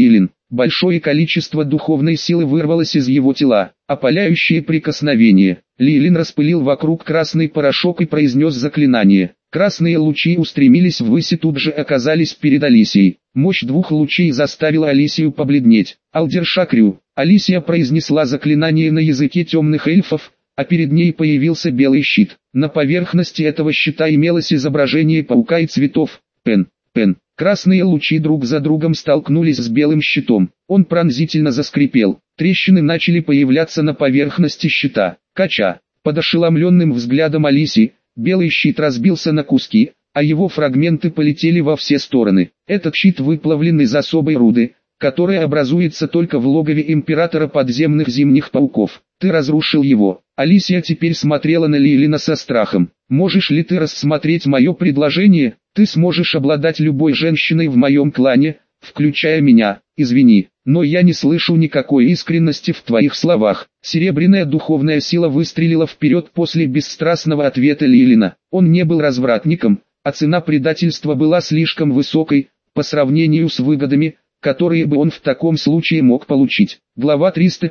Большое количество духовной силы вырвалось из его тела. Опаляющее прикосновение. Лилин распылил вокруг красный порошок и произнес заклинание. Красные лучи устремились ввысь и тут же оказались перед Алисией. Мощь двух лучей заставила Алисию побледнеть. Алдершакрю. Алисия произнесла заклинание на языке темных эльфов, а перед ней появился белый щит. На поверхности этого щита имелось изображение паука и цветов. Пен. Красные лучи друг за другом столкнулись с белым щитом. Он пронзительно заскрипел. Трещины начали появляться на поверхности щита. Кача. Под ошеломленным взглядом Алисии, белый щит разбился на куски, а его фрагменты полетели во все стороны. Этот щит выплавлен из особой руды, которая образуется только в логове императора подземных зимних пауков. Ты разрушил его. Алисия теперь смотрела на Лилина со страхом. Можешь ли ты рассмотреть мое предложение? Ты сможешь обладать любой женщиной в моем клане, включая меня. Извини, но я не слышу никакой искренности в твоих словах. Серебряная духовная сила выстрелила вперед после бесстрастного ответа Лилина. Он не был развратником, а цена предательства была слишком высокой, по сравнению с выгодами, которые бы он в таком случае мог получить. Глава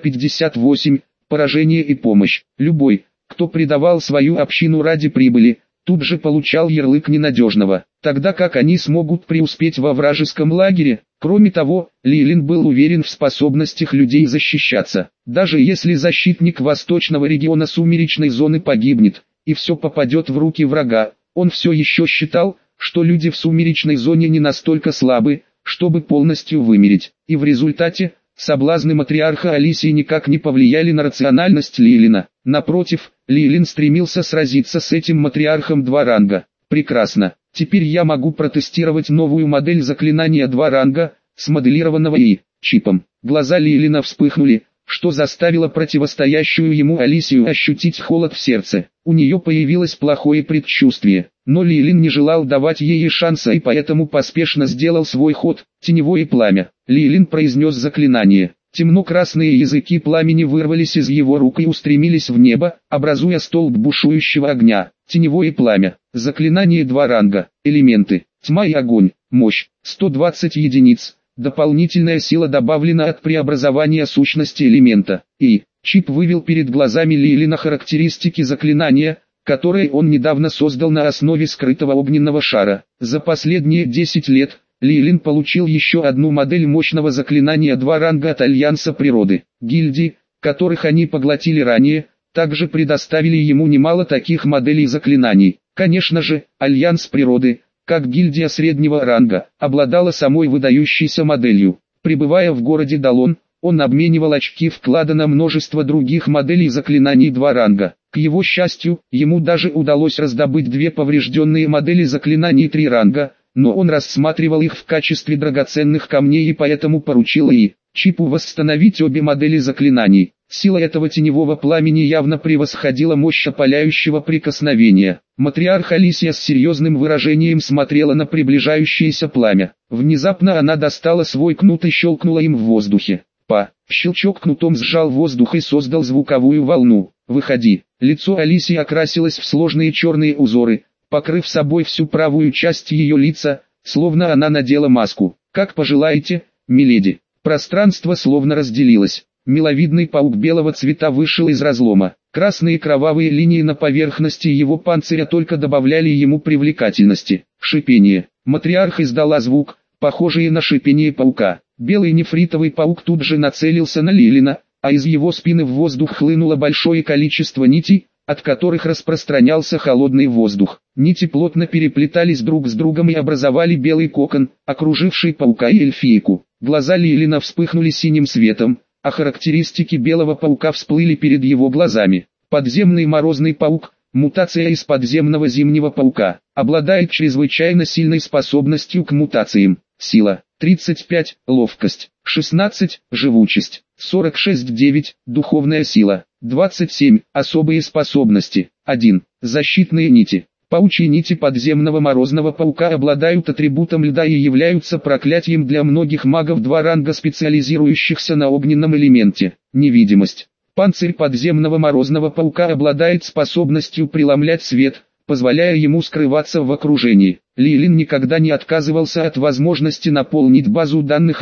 358. Поражение и помощь. Любой, кто предавал свою общину ради прибыли, тут же получал ярлык ненадежного, тогда как они смогут преуспеть во вражеском лагере. Кроме того, Лилин был уверен в способностях людей защищаться. Даже если защитник восточного региона сумеречной зоны погибнет, и все попадет в руки врага, он все еще считал, что люди в сумеречной зоне не настолько слабы, чтобы полностью вымереть. И в результате, соблазны матриарха Алисии никак не повлияли на рациональность Лилина. Напротив, Лилин стремился сразиться с этим матриархом 2 ранга. Прекрасно. Теперь я могу протестировать новую модель заклинания 2 ранга, смоделированного чипом. Глаза Лилина вспыхнули, что заставило противостоящую ему Алисию ощутить холод в сердце. У нее появилось плохое предчувствие, но Лилин не желал давать ей шанса и поэтому поспешно сделал свой ход. Теневое пламя. Лилин произнес заклинание. Темно-красные языки пламени вырвались из его рук и устремились в небо, образуя столб бушующего огня. Теневое пламя. Заклинание 2 ранга. Элементы. Тьма и огонь. Мощь. 120 единиц. Дополнительная сила добавлена от преобразования сущности элемента. Чип вывел перед глазами Лилина характеристики заклинания, которое он недавно создал на основе скрытого огненного шара. За последние 10 лет Лилин получил еще одну модель мощного заклинания 2 ранга от Альянса Природы. Гильдии, которых они поглотили ранее, также предоставили ему немало таких моделей заклинаний. Конечно же, Альянс Природы, как гильдия среднего ранга, обладала самой выдающейся моделью. Пребывая в городе Далон, он обменивал очки вклада на множество других моделей заклинаний 2 ранга. К его счастью, ему даже удалось раздобыть 2 поврежденные модели заклинаний 3 ранга, но он рассматривал их в качестве драгоценных камней и поэтому поручил Чипу восстановить обе модели заклинаний. Сила этого теневого пламени явно превосходила мощь опаляющего прикосновения. Матриарх Алисия с серьезным выражением смотрела на приближающееся пламя. Внезапно она достала свой кнут и щелкнула им в воздухе. Щелчок кнутом сжал воздух и создал звуковую волну. «Выходи». Лицо Алисии окрасилось в сложные черные узоры, покрыв собой всю правую часть ее лица, словно она надела маску. «Как пожелаете, миледи». Пространство словно разделилось. Миловидный паук белого цвета вышел из разлома. Красные кровавые линии на поверхности его панциря только добавляли ему привлекательности. Шипение. Матриарх издала звук, похожий на шипение паука. Белый нефритовый паук тут же нацелился на Лилина, а из его спины в воздух хлынуло большое количество нитей, от которых распространялся холодный воздух. Нити плотно переплетались друг с другом и образовали белый кокон, окруживший паука и эльфийку. Глаза Лилина вспыхнули синим светом, а характеристики белого паука всплыли перед его глазами. Подземный морозный паук, мутация из подземного зимнего паука, обладает чрезвычайно сильной способностью к мутациям. Сила 35, ловкость 16, живучесть 46-9, духовная сила 27, особые способности 1, защитные нити. Паучьи нити подземного морозного паука обладают атрибутом льда и являются проклятием для многих магов 2 ранга, специализирующихся на огненном элементе. Невидимость. Панцирь подземного морозного паука обладает способностью преломлять свет, позволяя ему скрываться в окружении. Лилин никогда не отказывался от возможности наполнить базу данных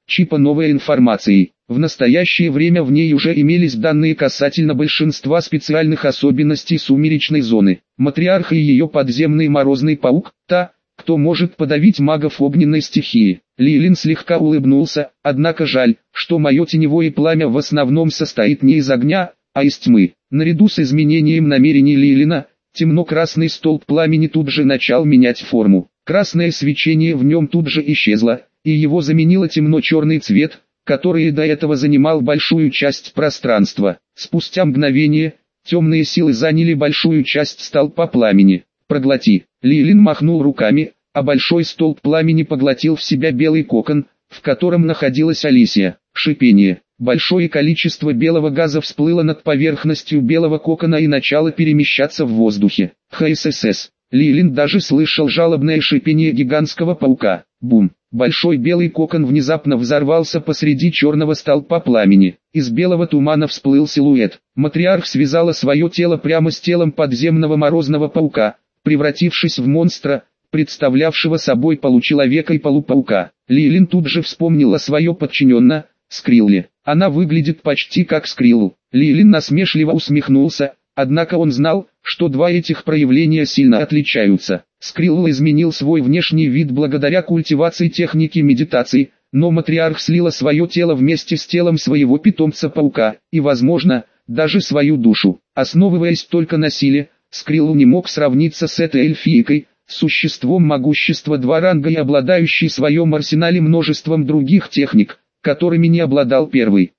чипа новой информацией. В настоящее время в ней уже имелись данные касательно большинства специальных особенностей сумеречной зоны. Матриарх и ее подземный морозный паук, та, кто может подавить магов огненной стихии. Лилин слегка улыбнулся, однако жаль, что мое теневое пламя в основном состоит не из огня, а из тьмы. Наряду с изменением намерений Лилина, темно-красный столб пламени тут же начал менять форму. Красное свечение в нем тут же исчезло, и его заменило темно-черный цвет, который до этого занимал большую часть пространства. Спустя мгновение, темные силы заняли большую часть столпа пламени. «Проглоти!» Лилин махнул руками, а большой столб пламени поглотил в себя белый кокон, в котором находилась Алисия. Шипение. Большое количество белого газа всплыло над поверхностью белого кокона и начало перемещаться в воздухе. ХСС. Лилин даже слышал жалобное шипение гигантского паука. Бум. Большой белый кокон внезапно взорвался посреди черного столпа пламени. Из белого тумана всплыл силуэт. Матриарх связала свое тело прямо с телом подземного морозного паука, превратившись в монстра, представлявшего собой получеловека и полупаука. Лилин тут же вспомнила свое подчиненное, Скрилли. Она выглядит почти как Скриллу. Лилин насмешливо усмехнулся, однако он знал, что два этих проявления сильно отличаются. Скрилл изменил свой внешний вид благодаря культивации техники медитации, но матриарх слила свое тело вместе с телом своего питомца-паука, и, возможно, даже свою душу. Основываясь только на силе, Скрилл не мог сравниться с этой эльфийкой, существом могущества 2 ранга и обладающей в своем арсенале множеством других техник, которыми не обладал первый.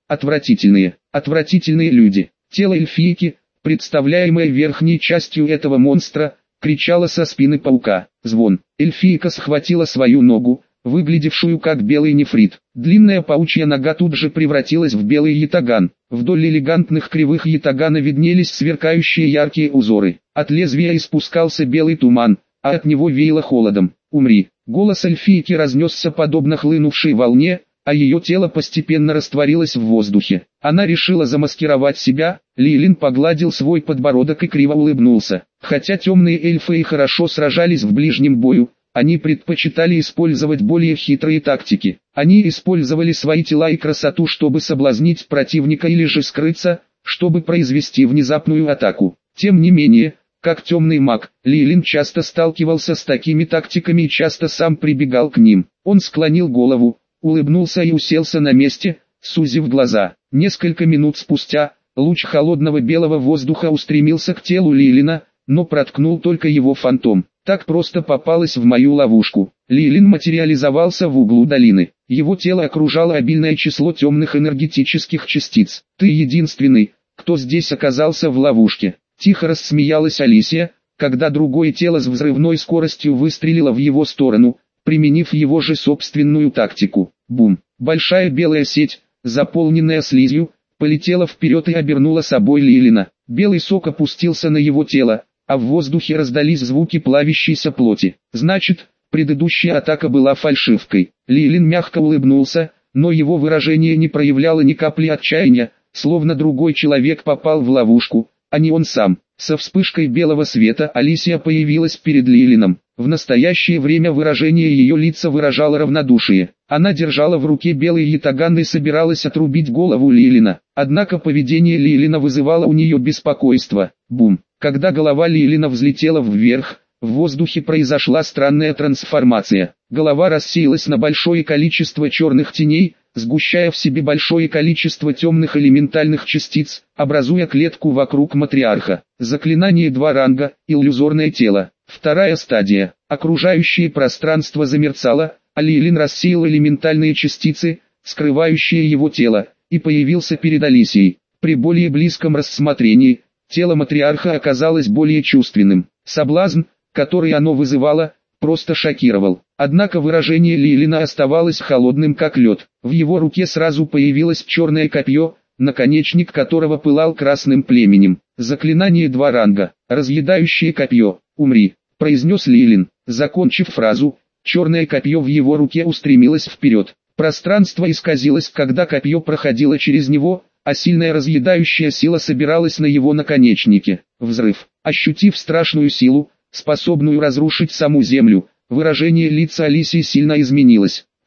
Отвратительные люди. Тело эльфийки, представляемое верхней частью этого монстра, кричало со спины паука. Звон. Эльфийка схватила свою ногу, выглядевшую как белый нефрит. Длинная паучья нога тут же превратилась в белый ятаган. Вдоль элегантных кривых ятагана виднелись сверкающие яркие узоры. От лезвия испускался белый туман, а от него веяло холодом. «Умри!» Голос эльфийки разнесся подобно хлынувшей волне, а ее тело постепенно растворилось в воздухе. Она решила замаскировать себя. Лилин погладил свой подбородок и криво улыбнулся. Хотя темные эльфы и хорошо сражались в ближнем бою, они предпочитали использовать более хитрые тактики. Они использовали свои тела и красоту, чтобы соблазнить противника или же скрыться, чтобы произвести внезапную атаку. Тем не менее, как темный маг, Лилин часто сталкивался с такими тактиками и часто сам прибегал к ним. Он склонил голову, улыбнулся и уселся на месте, сузив глаза. Несколько минут спустя, луч холодного белого воздуха устремился к телу Лилина, но проткнул только его фантом. Так просто попалась в мою ловушку. Лилин материализовался в углу долины. Его тело окружало обильное число темных энергетических частиц. «Ты единственный, кто здесь оказался в ловушке», — тихо рассмеялась Алисия, когда другое тело с взрывной скоростью выстрелило в его сторону, применив его же собственную тактику. Бум! Большая белая сеть, заполненная слизью, полетела вперед и обернула собой Лилина. Белый сок опустился на его тело, а в воздухе раздались звуки плавящейся плоти. Значит, предыдущая атака была фальшивкой. Лилин мягко улыбнулся, но его выражение не проявляло ни капли отчаяния, словно другой человек попал в ловушку, а не он сам. Со вспышкой белого света Алисия появилась перед Лилином. В настоящее время выражение ее лица выражало равнодушие. Она держала в руке белый ятаган и собиралась отрубить голову Лилина. Однако поведение Лилина вызывало у нее беспокойство. Бум! Когда голова Лилина взлетела вверх, в воздухе произошла странная трансформация. Голова рассеялась на большое количество черных теней, сгущая в себе большое количество темных элементальных частиц, образуя клетку вокруг матриарха. Заклинание 2 ранга, иллюзорное тело. Вторая стадия. Окружающее пространство замерцало, а Лилин рассеял элементальные частицы, скрывающие его тело, и появился перед Алисией. При более близком рассмотрении, тело матриарха оказалось более чувственным. Соблазн, который оно вызывало, просто шокировал. Однако выражение Лилина оставалось холодным как лед. В его руке сразу появилось черное копье, наконечник которого пылал красным племенем. Заклинание 2 ранга. Разъедающее копье. «Умри», — произнес Лилин. Закончив фразу, черное копье в его руке устремилось вперед. Пространство исказилось, когда копье проходило через него, а сильная разъедающая сила собиралась на его наконечнике. Взрыв. Ощутив страшную силу, способную разрушить саму землю, выражение лица Алисии сильно изменилось.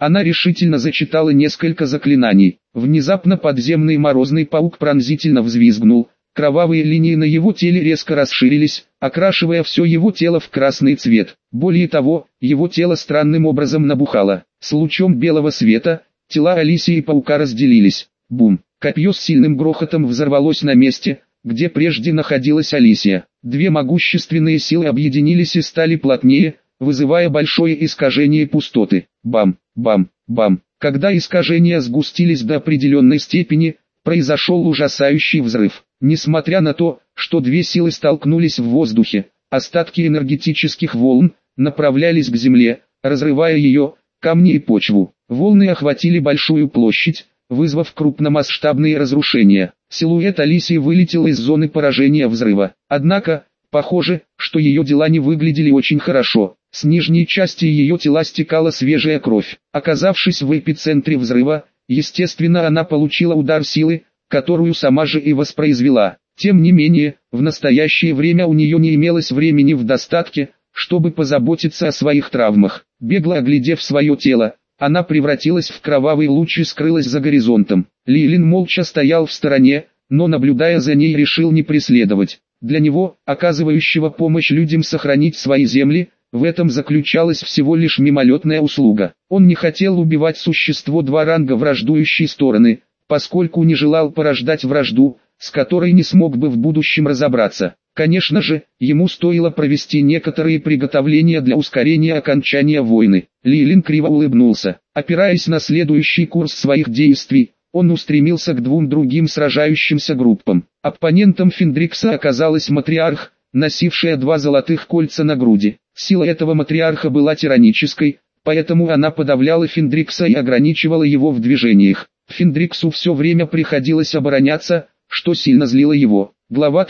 Она решительно зачитала несколько заклинаний. Внезапно подземный морозный паук пронзительно взвизгнул. Кровавые линии на его теле резко расширились, окрашивая все его тело в красный цвет. Более того, его тело странным образом набухало. С лучом белого света, тела Алисии и паука разделились. Бум! Копье с сильным грохотом взорвалось на месте, где прежде находилась Алисия. Две могущественные силы объединились и стали плотнее, вызывая большое искажение пустоты. Бам! Бам! Бам! Когда искажения сгустились до определенной степени, произошел ужасающий взрыв. Несмотря на то, что две силы столкнулись в воздухе, остатки энергетических волн направлялись к земле, разрывая ее, камни и почву. Волны охватили большую площадь, вызвав крупномасштабные разрушения. Силуэт Алисии вылетел из зоны поражения взрыва. Однако, похоже, что ее дела не выглядели очень хорошо. С нижней части ее тела стекала свежая кровь. Оказавшись в эпицентре взрыва, естественно, она получила удар силы, которую сама же и воспроизвела. Тем не менее, в настоящее время у нее не имелось времени в достатке, чтобы позаботиться о своих травмах. Бегло оглядев свое тело, она превратилась в кровавый луч и скрылась за горизонтом. Лилин молча стоял в стороне, но наблюдая за ней решил не преследовать. Для него, оказывающего помощь людям сохранить свои земли, в этом заключалась всего лишь мимолетная услуга. Он не хотел убивать существо два ранга враждующей стороны, поскольку не желал порождать вражду, с которой не смог бы в будущем разобраться. Конечно же, ему стоило провести некоторые приготовления для ускорения окончания войны. Лилин криво улыбнулся. Опираясь на следующий курс своих действий, он устремился к двум другим сражающимся группам. Оппонентом Фендрикса оказалась матриарх, носившая два золотых кольца на груди. Сила этого матриарха была тиранической, поэтому она подавляла Фендрикса и ограничивала его в движениях. Фендриксу все время приходилось обороняться, что сильно злило его. Глава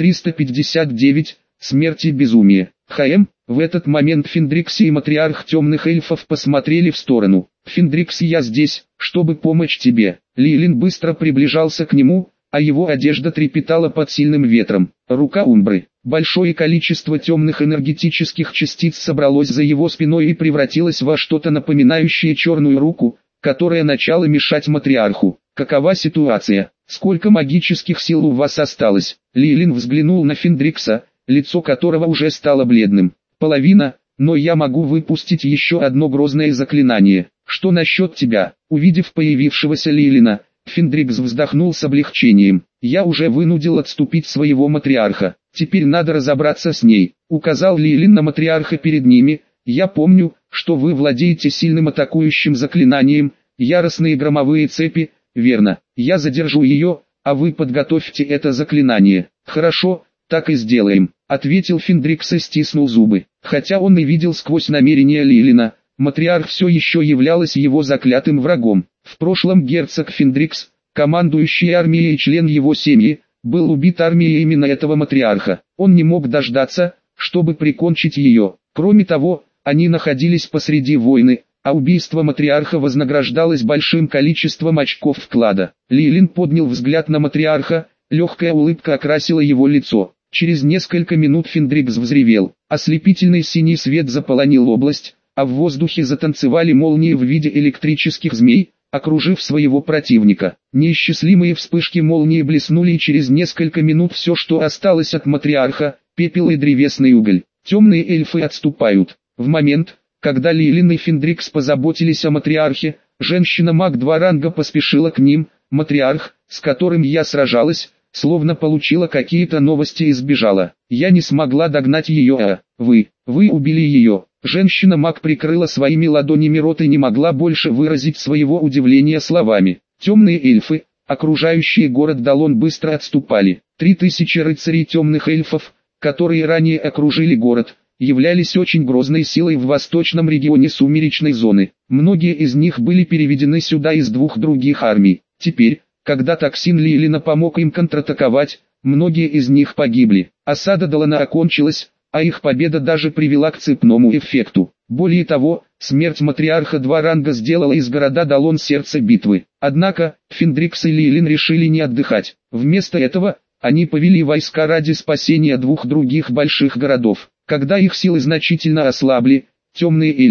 359. Смерть и безумие. В этот момент Фендрикс и матриарх темных эльфов посмотрели в сторону. «Фендрикс, я здесь, чтобы помочь тебе». Лилин быстро приближался к нему, а его одежда трепетала под сильным ветром. Рука Умбры. Большое количество темных энергетических частиц собралось за его спиной и превратилось во что-то напоминающее черную руку, которая начала мешать матриарху. «Какова ситуация? Сколько магических сил у вас осталось?» Лилин взглянул на Фендрикса, лицо которого уже стало бледным. «Половина, но я могу выпустить еще одно грозное заклинание. Что насчет тебя?» Увидев появившегося Лилина, Фендрикс вздохнул с облегчением. «Я уже вынудил отступить своего матриарха. Теперь надо разобраться с ней», — указал Лилин на матриарха перед ними. «Я помню, что вы владеете сильным атакующим заклинанием, яростные громовые цепи, верно? Я задержу ее, а вы подготовьте это заклинание». «Хорошо, так и сделаем», — ответил Фендрикс и стиснул зубы. Хотя он и видел сквозь намерения Лилина, матриарх все еще являлась его заклятым врагом. В прошлом герцог Фендрикс, командующий армией и член его семьи, был убит армией именно этого матриарха. Он не мог дождаться, чтобы прикончить ее. Кроме того, они находились посреди войны, а убийство матриарха вознаграждалось большим количеством очков вклада. Лилин поднял взгляд на матриарха, легкая улыбка окрасила его лицо. Через несколько минут Фендрикс взревел. Ослепительный синий свет заполонил область, а в воздухе затанцевали молнии в виде электрических змей, окружив своего противника. Неисчислимые вспышки молнии блеснули, и через несколько минут все, что осталось от матриарха, пепел и древесный уголь. Темные эльфы отступают. В момент, когда Лилин и Фендрикс позаботились о матриархе, женщина-маг 2 ранга поспешила к ним. Матриарх, с которым я сражалась, словно получила какие-то новости и сбежала. Я не смогла догнать ее, а вы убили ее. Женщина-маг прикрыла своими ладонями рот и не могла больше выразить своего удивления словами. Темные эльфы, окружающие город Далон, быстро отступали. 3000 рыцарей темных эльфов, которые ранее окружили город, являлись очень грозной силой в восточном регионе сумеречной зоны. Многие из них были переведены сюда из 2 других армий. Теперь, когда токсин Лилина помог им контратаковать, многие из них погибли. Осада Далона окончилась, а их победа даже привела к цепному эффекту. Более того, смерть матриарха 2 ранга сделала из города Далон сердце битвы. Однако, Фендрикс и Лилин решили не отдыхать. Вместо этого, они повели войска ради спасения 2 других больших городов. Когда их силы значительно ослабли, темные эльфы,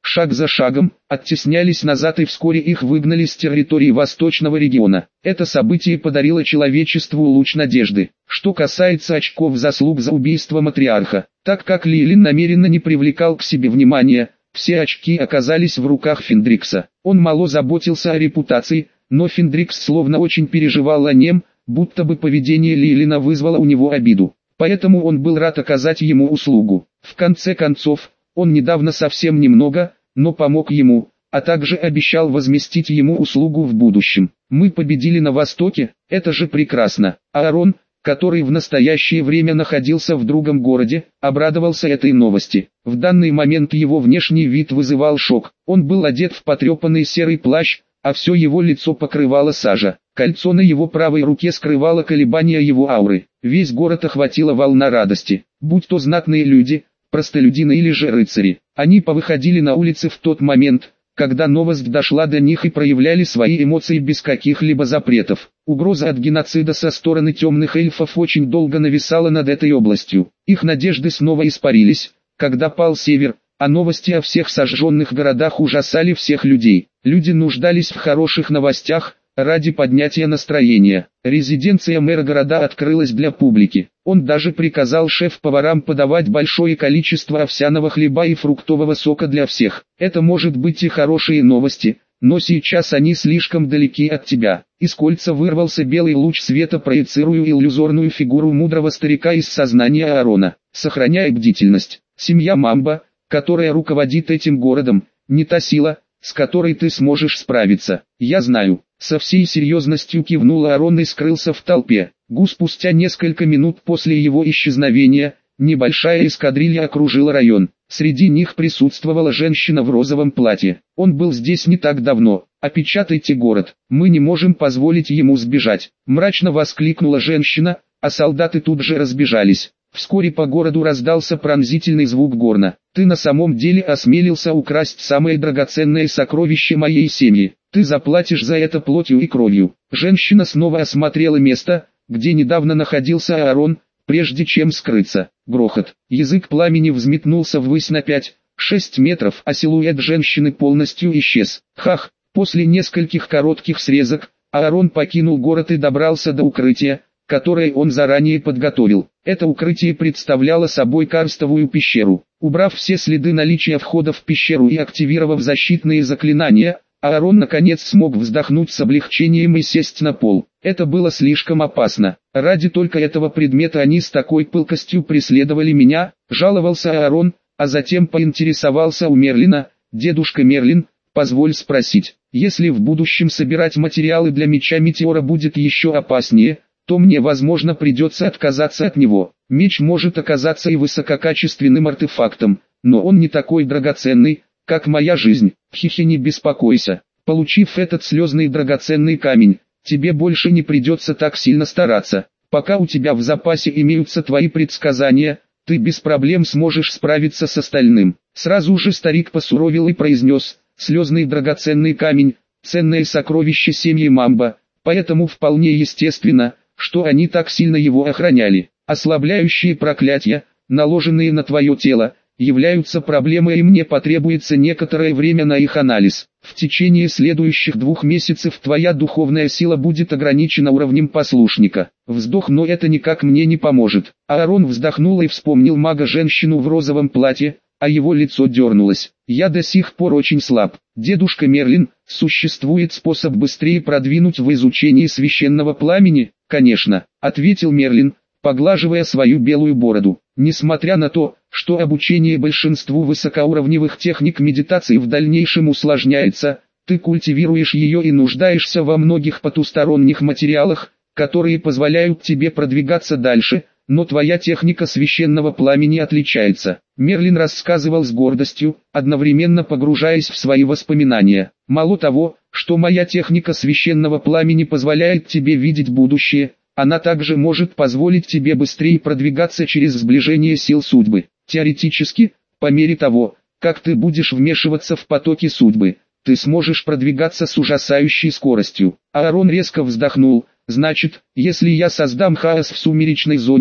шаг за шагом, оттеснялись назад и вскоре их выгнали с территории восточного региона. Это событие подарило человечеству луч надежды. Что касается очков заслуг за убийство матриарха, так как Лилин намеренно не привлекал к себе внимания, все очки оказались в руках Фендрикса. Он мало заботился о репутации, но Фендрикс словно очень переживал о нем, будто бы поведение Лилина вызвало у него обиду. Поэтому он был рад оказать ему услугу. В конце концов, он недавно совсем немного, но помог ему, а также обещал возместить ему услугу в будущем. Мы победили на Востоке, это же прекрасно. Аарон, который в настоящее время находился в другом городе, обрадовался этой новости. В данный момент его внешний вид вызывал шок. Он был одет в потрепанный серый плащ, а все его лицо покрывало сажа. Кольцо на его правой руке скрывало колебания его ауры. Весь город охватила волна радости. Будь то знатные люди, простолюдины или же рыцари, они повыходили на улицы в тот момент, когда новость дошла до них и проявляли свои эмоции без каких-либо запретов. Угроза от геноцида со стороны темных эльфов очень долго нависала над этой областью. Их надежды снова испарились, когда пал север, а новости о всех сожженных городах ужасали всех людей. Люди нуждались в хороших новостях, ради поднятия настроения. Резиденция мэра города открылась для публики. Он даже приказал шеф-поварам подавать большое количество овсяного хлеба и фруктового сока для всех. Это может быть и хорошие новости, но сейчас они слишком далеки от тебя. Из кольца вырвался белый луч света, проецируя иллюзорную фигуру мудрого старика из сознания Аарона. Сохраняя бдительность, семья Мамба, которая руководит этим городом, не та сила, с которой ты сможешь справиться. Я знаю. Со всей серьезностью кивнул Аарон и скрылся в толпе. Спустя несколько минут после его исчезновения, небольшая эскадрилья окружила район. Среди них присутствовала женщина в розовом платье. Он был здесь не так давно. «Опечатайте город, мы не можем позволить ему сбежать», — мрачно воскликнула женщина, а солдаты тут же разбежались. Вскоре по городу раздался пронзительный звук горна. «Ты на самом деле осмелился украсть самое драгоценное сокровище моей семьи. Ты заплатишь за это плотью и кровью». Женщина снова осмотрела место, где недавно находился Аарон, прежде чем скрыться. Грохот. Язык пламени взметнулся ввысь на 5-6 метров, а силуэт женщины полностью исчез. Хах! После нескольких коротких срезок, Аарон покинул город и добрался до укрытия, которое он заранее подготовил. Это укрытие представляло собой карстовую пещеру. Убрав все следы наличия входа в пещеру и активировав защитные заклинания, Аарон наконец смог вздохнуть с облегчением и сесть на пол. Это было слишком опасно. Ради только этого предмета они с такой пылкостью преследовали меня, жаловался Аарон, а затем поинтересовался у Мерлина: «Дедушка Мерлин, позволь спросить, если в будущем собирать материалы для меча Метеора будет еще опаснее, то мне, возможно, придется отказаться от него. Меч может оказаться и высококачественным артефактом, но он не такой драгоценный, как моя жизнь. Хихи, не беспокойся. Получив этот слезный драгоценный камень, тебе больше не придется так сильно стараться. Пока у тебя в запасе имеются твои предсказания, ты без проблем сможешь справиться с остальным». Сразу же старик посуровил и произнес: «Слезный драгоценный камень, ценное сокровище семьи Мамба, поэтому вполне естественно, что они так сильно его охраняли. Ослабляющие проклятия, наложенные на твое тело, являются проблемой, и мне потребуется некоторое время на их анализ. В течение следующих 2 месяцев твоя духовная сила будет ограничена уровнем послушника». Вздох: «Но это никак мне не поможет». Аарон вздохнул и вспомнил мага-женщину в розовом платье, а его лицо дернулось. «Я до сих пор очень слаб. Дедушка Мерлин, существует способ быстрее продвинуть в изучении священного пламени?» «Конечно», — ответил Мерлин, поглаживая свою белую бороду. «Несмотря на то, что обучение большинству высокоуровневых техник медитации в дальнейшем усложняется, ты культивируешь ее и нуждаешься во многих потусторонних материалах, которые позволяют тебе продвигаться дальше, но твоя техника священного пламени отличается». Мерлин рассказывал с гордостью, одновременно погружаясь в свои воспоминания. «Мало того, что моя техника священного пламени позволяет тебе видеть будущее, она также может позволить тебе быстрее продвигаться через сближение сил судьбы. Теоретически, по мере того, как ты будешь вмешиваться в потоки судьбы, ты сможешь продвигаться с ужасающей скоростью». Аарон резко вздохнул. «Значит, если я создам хаос в сумеречной зоне,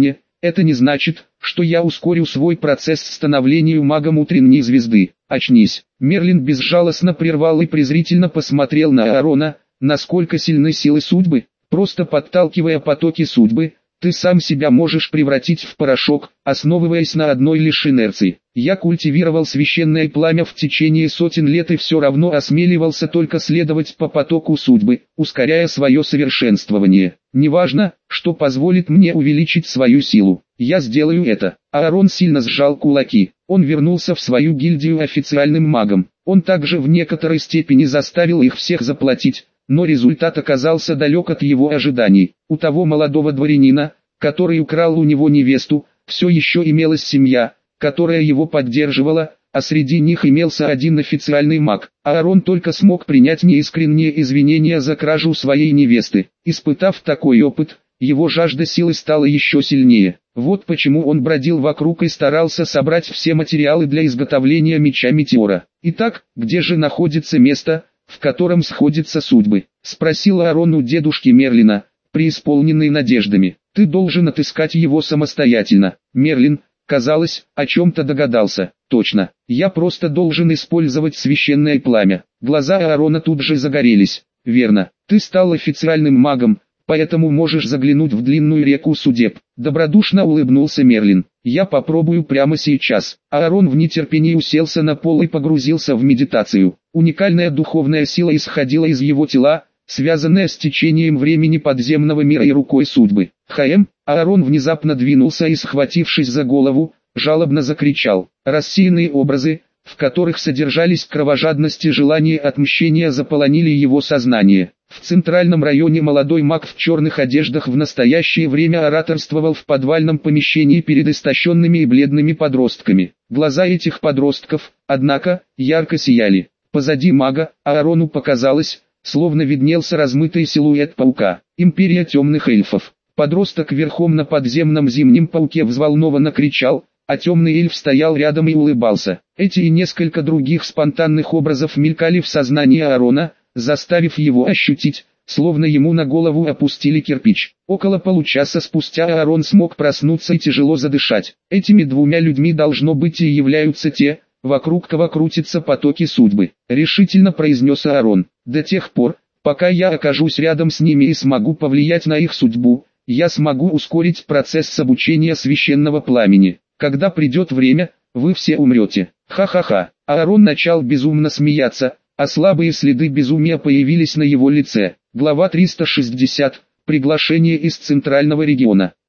Это не значит, что я ускорю свой процесс становления магом утренней звезды. Очнись. Мерлин безжалостно прервал и презрительно посмотрел на Аарона. Насколько сильны силы судьбы? Просто подталкивая потоки судьбы, ты сам себя можешь превратить в порошок, основываясь на одной лишь инерции. Я культивировал священное пламя в течение сотен лет и все равно осмеливался только следовать по потоку судьбы, ускоряя свое совершенствование. Неважно, что позволит мне увеличить свою силу. Я сделаю это. Аарон сильно сжал кулаки. Он вернулся в свою гильдию официальным магом. Он также в некоторой степени заставил их всех заплатить. Но результат оказался далек от его ожиданий. У того молодого дворянина, который украл у него невесту, все еще имелась семья, которая его поддерживала, а среди них имелся один официальный маг. Аарон только смог принять неискренние извинения за кражу своей невесты. Испытав такой опыт, его жажда силы стала еще сильнее. Вот почему он бродил вокруг и старался собрать все материалы для изготовления меча Метеора. Итак, где же находится место, в котором сходятся судьбы? Спросил Аарон у дедушки Мерлина, преисполненный надеждами. Ты должен отыскать его самостоятельно. Мерлин, казалось, о чем-то догадался. Точно, я просто должен использовать священное пламя. Глаза Аарона тут же загорелись. Верно, ты стал официальным магом, поэтому можешь заглянуть в длинную реку судеб. Добродушно улыбнулся Мерлин. Я попробую прямо сейчас. Аарон в нетерпении уселся на пол и погрузился в медитацию. Уникальная духовная сила исходила из его тела, связанная с течением времени подземного мира и рукой судьбы. Аарон внезапно двинулся и, схватившись за голову, жалобно закричал. Рассеянные образы, в которых содержались кровожадность и желание отмщения, заполонили его сознание. В центральном районе молодой маг в черных одеждах в настоящее время ораторствовал в подвальном помещении перед истощенными и бледными подростками. Глаза этих подростков, однако, ярко сияли. Позади мага, Аарону показалось, словно виднелся размытый силуэт паука. Империя темных эльфов. Подросток верхом на подземном зимнем пауке взволнованно кричал, а темный эльф стоял рядом и улыбался. Эти и несколько других спонтанных образов мелькали в сознании Аарона, заставив его ощутить, словно ему на голову опустили кирпич. Около получаса спустя Аарон смог проснуться и тяжело задышать. Этими двумя людьми должно быть и являются те, вокруг кого крутятся потоки судьбы. Решительно произнес Аарон. До тех пор, пока я окажусь рядом с ними и смогу повлиять на их судьбу, я смогу ускорить процесс обучения священного пламени. Когда придет время, вы все умрете. Ха-ха-ха. Аарон начал безумно смеяться, а слабые следы безумия появились на его лице. Глава 360. Приглашение из Центрального региона.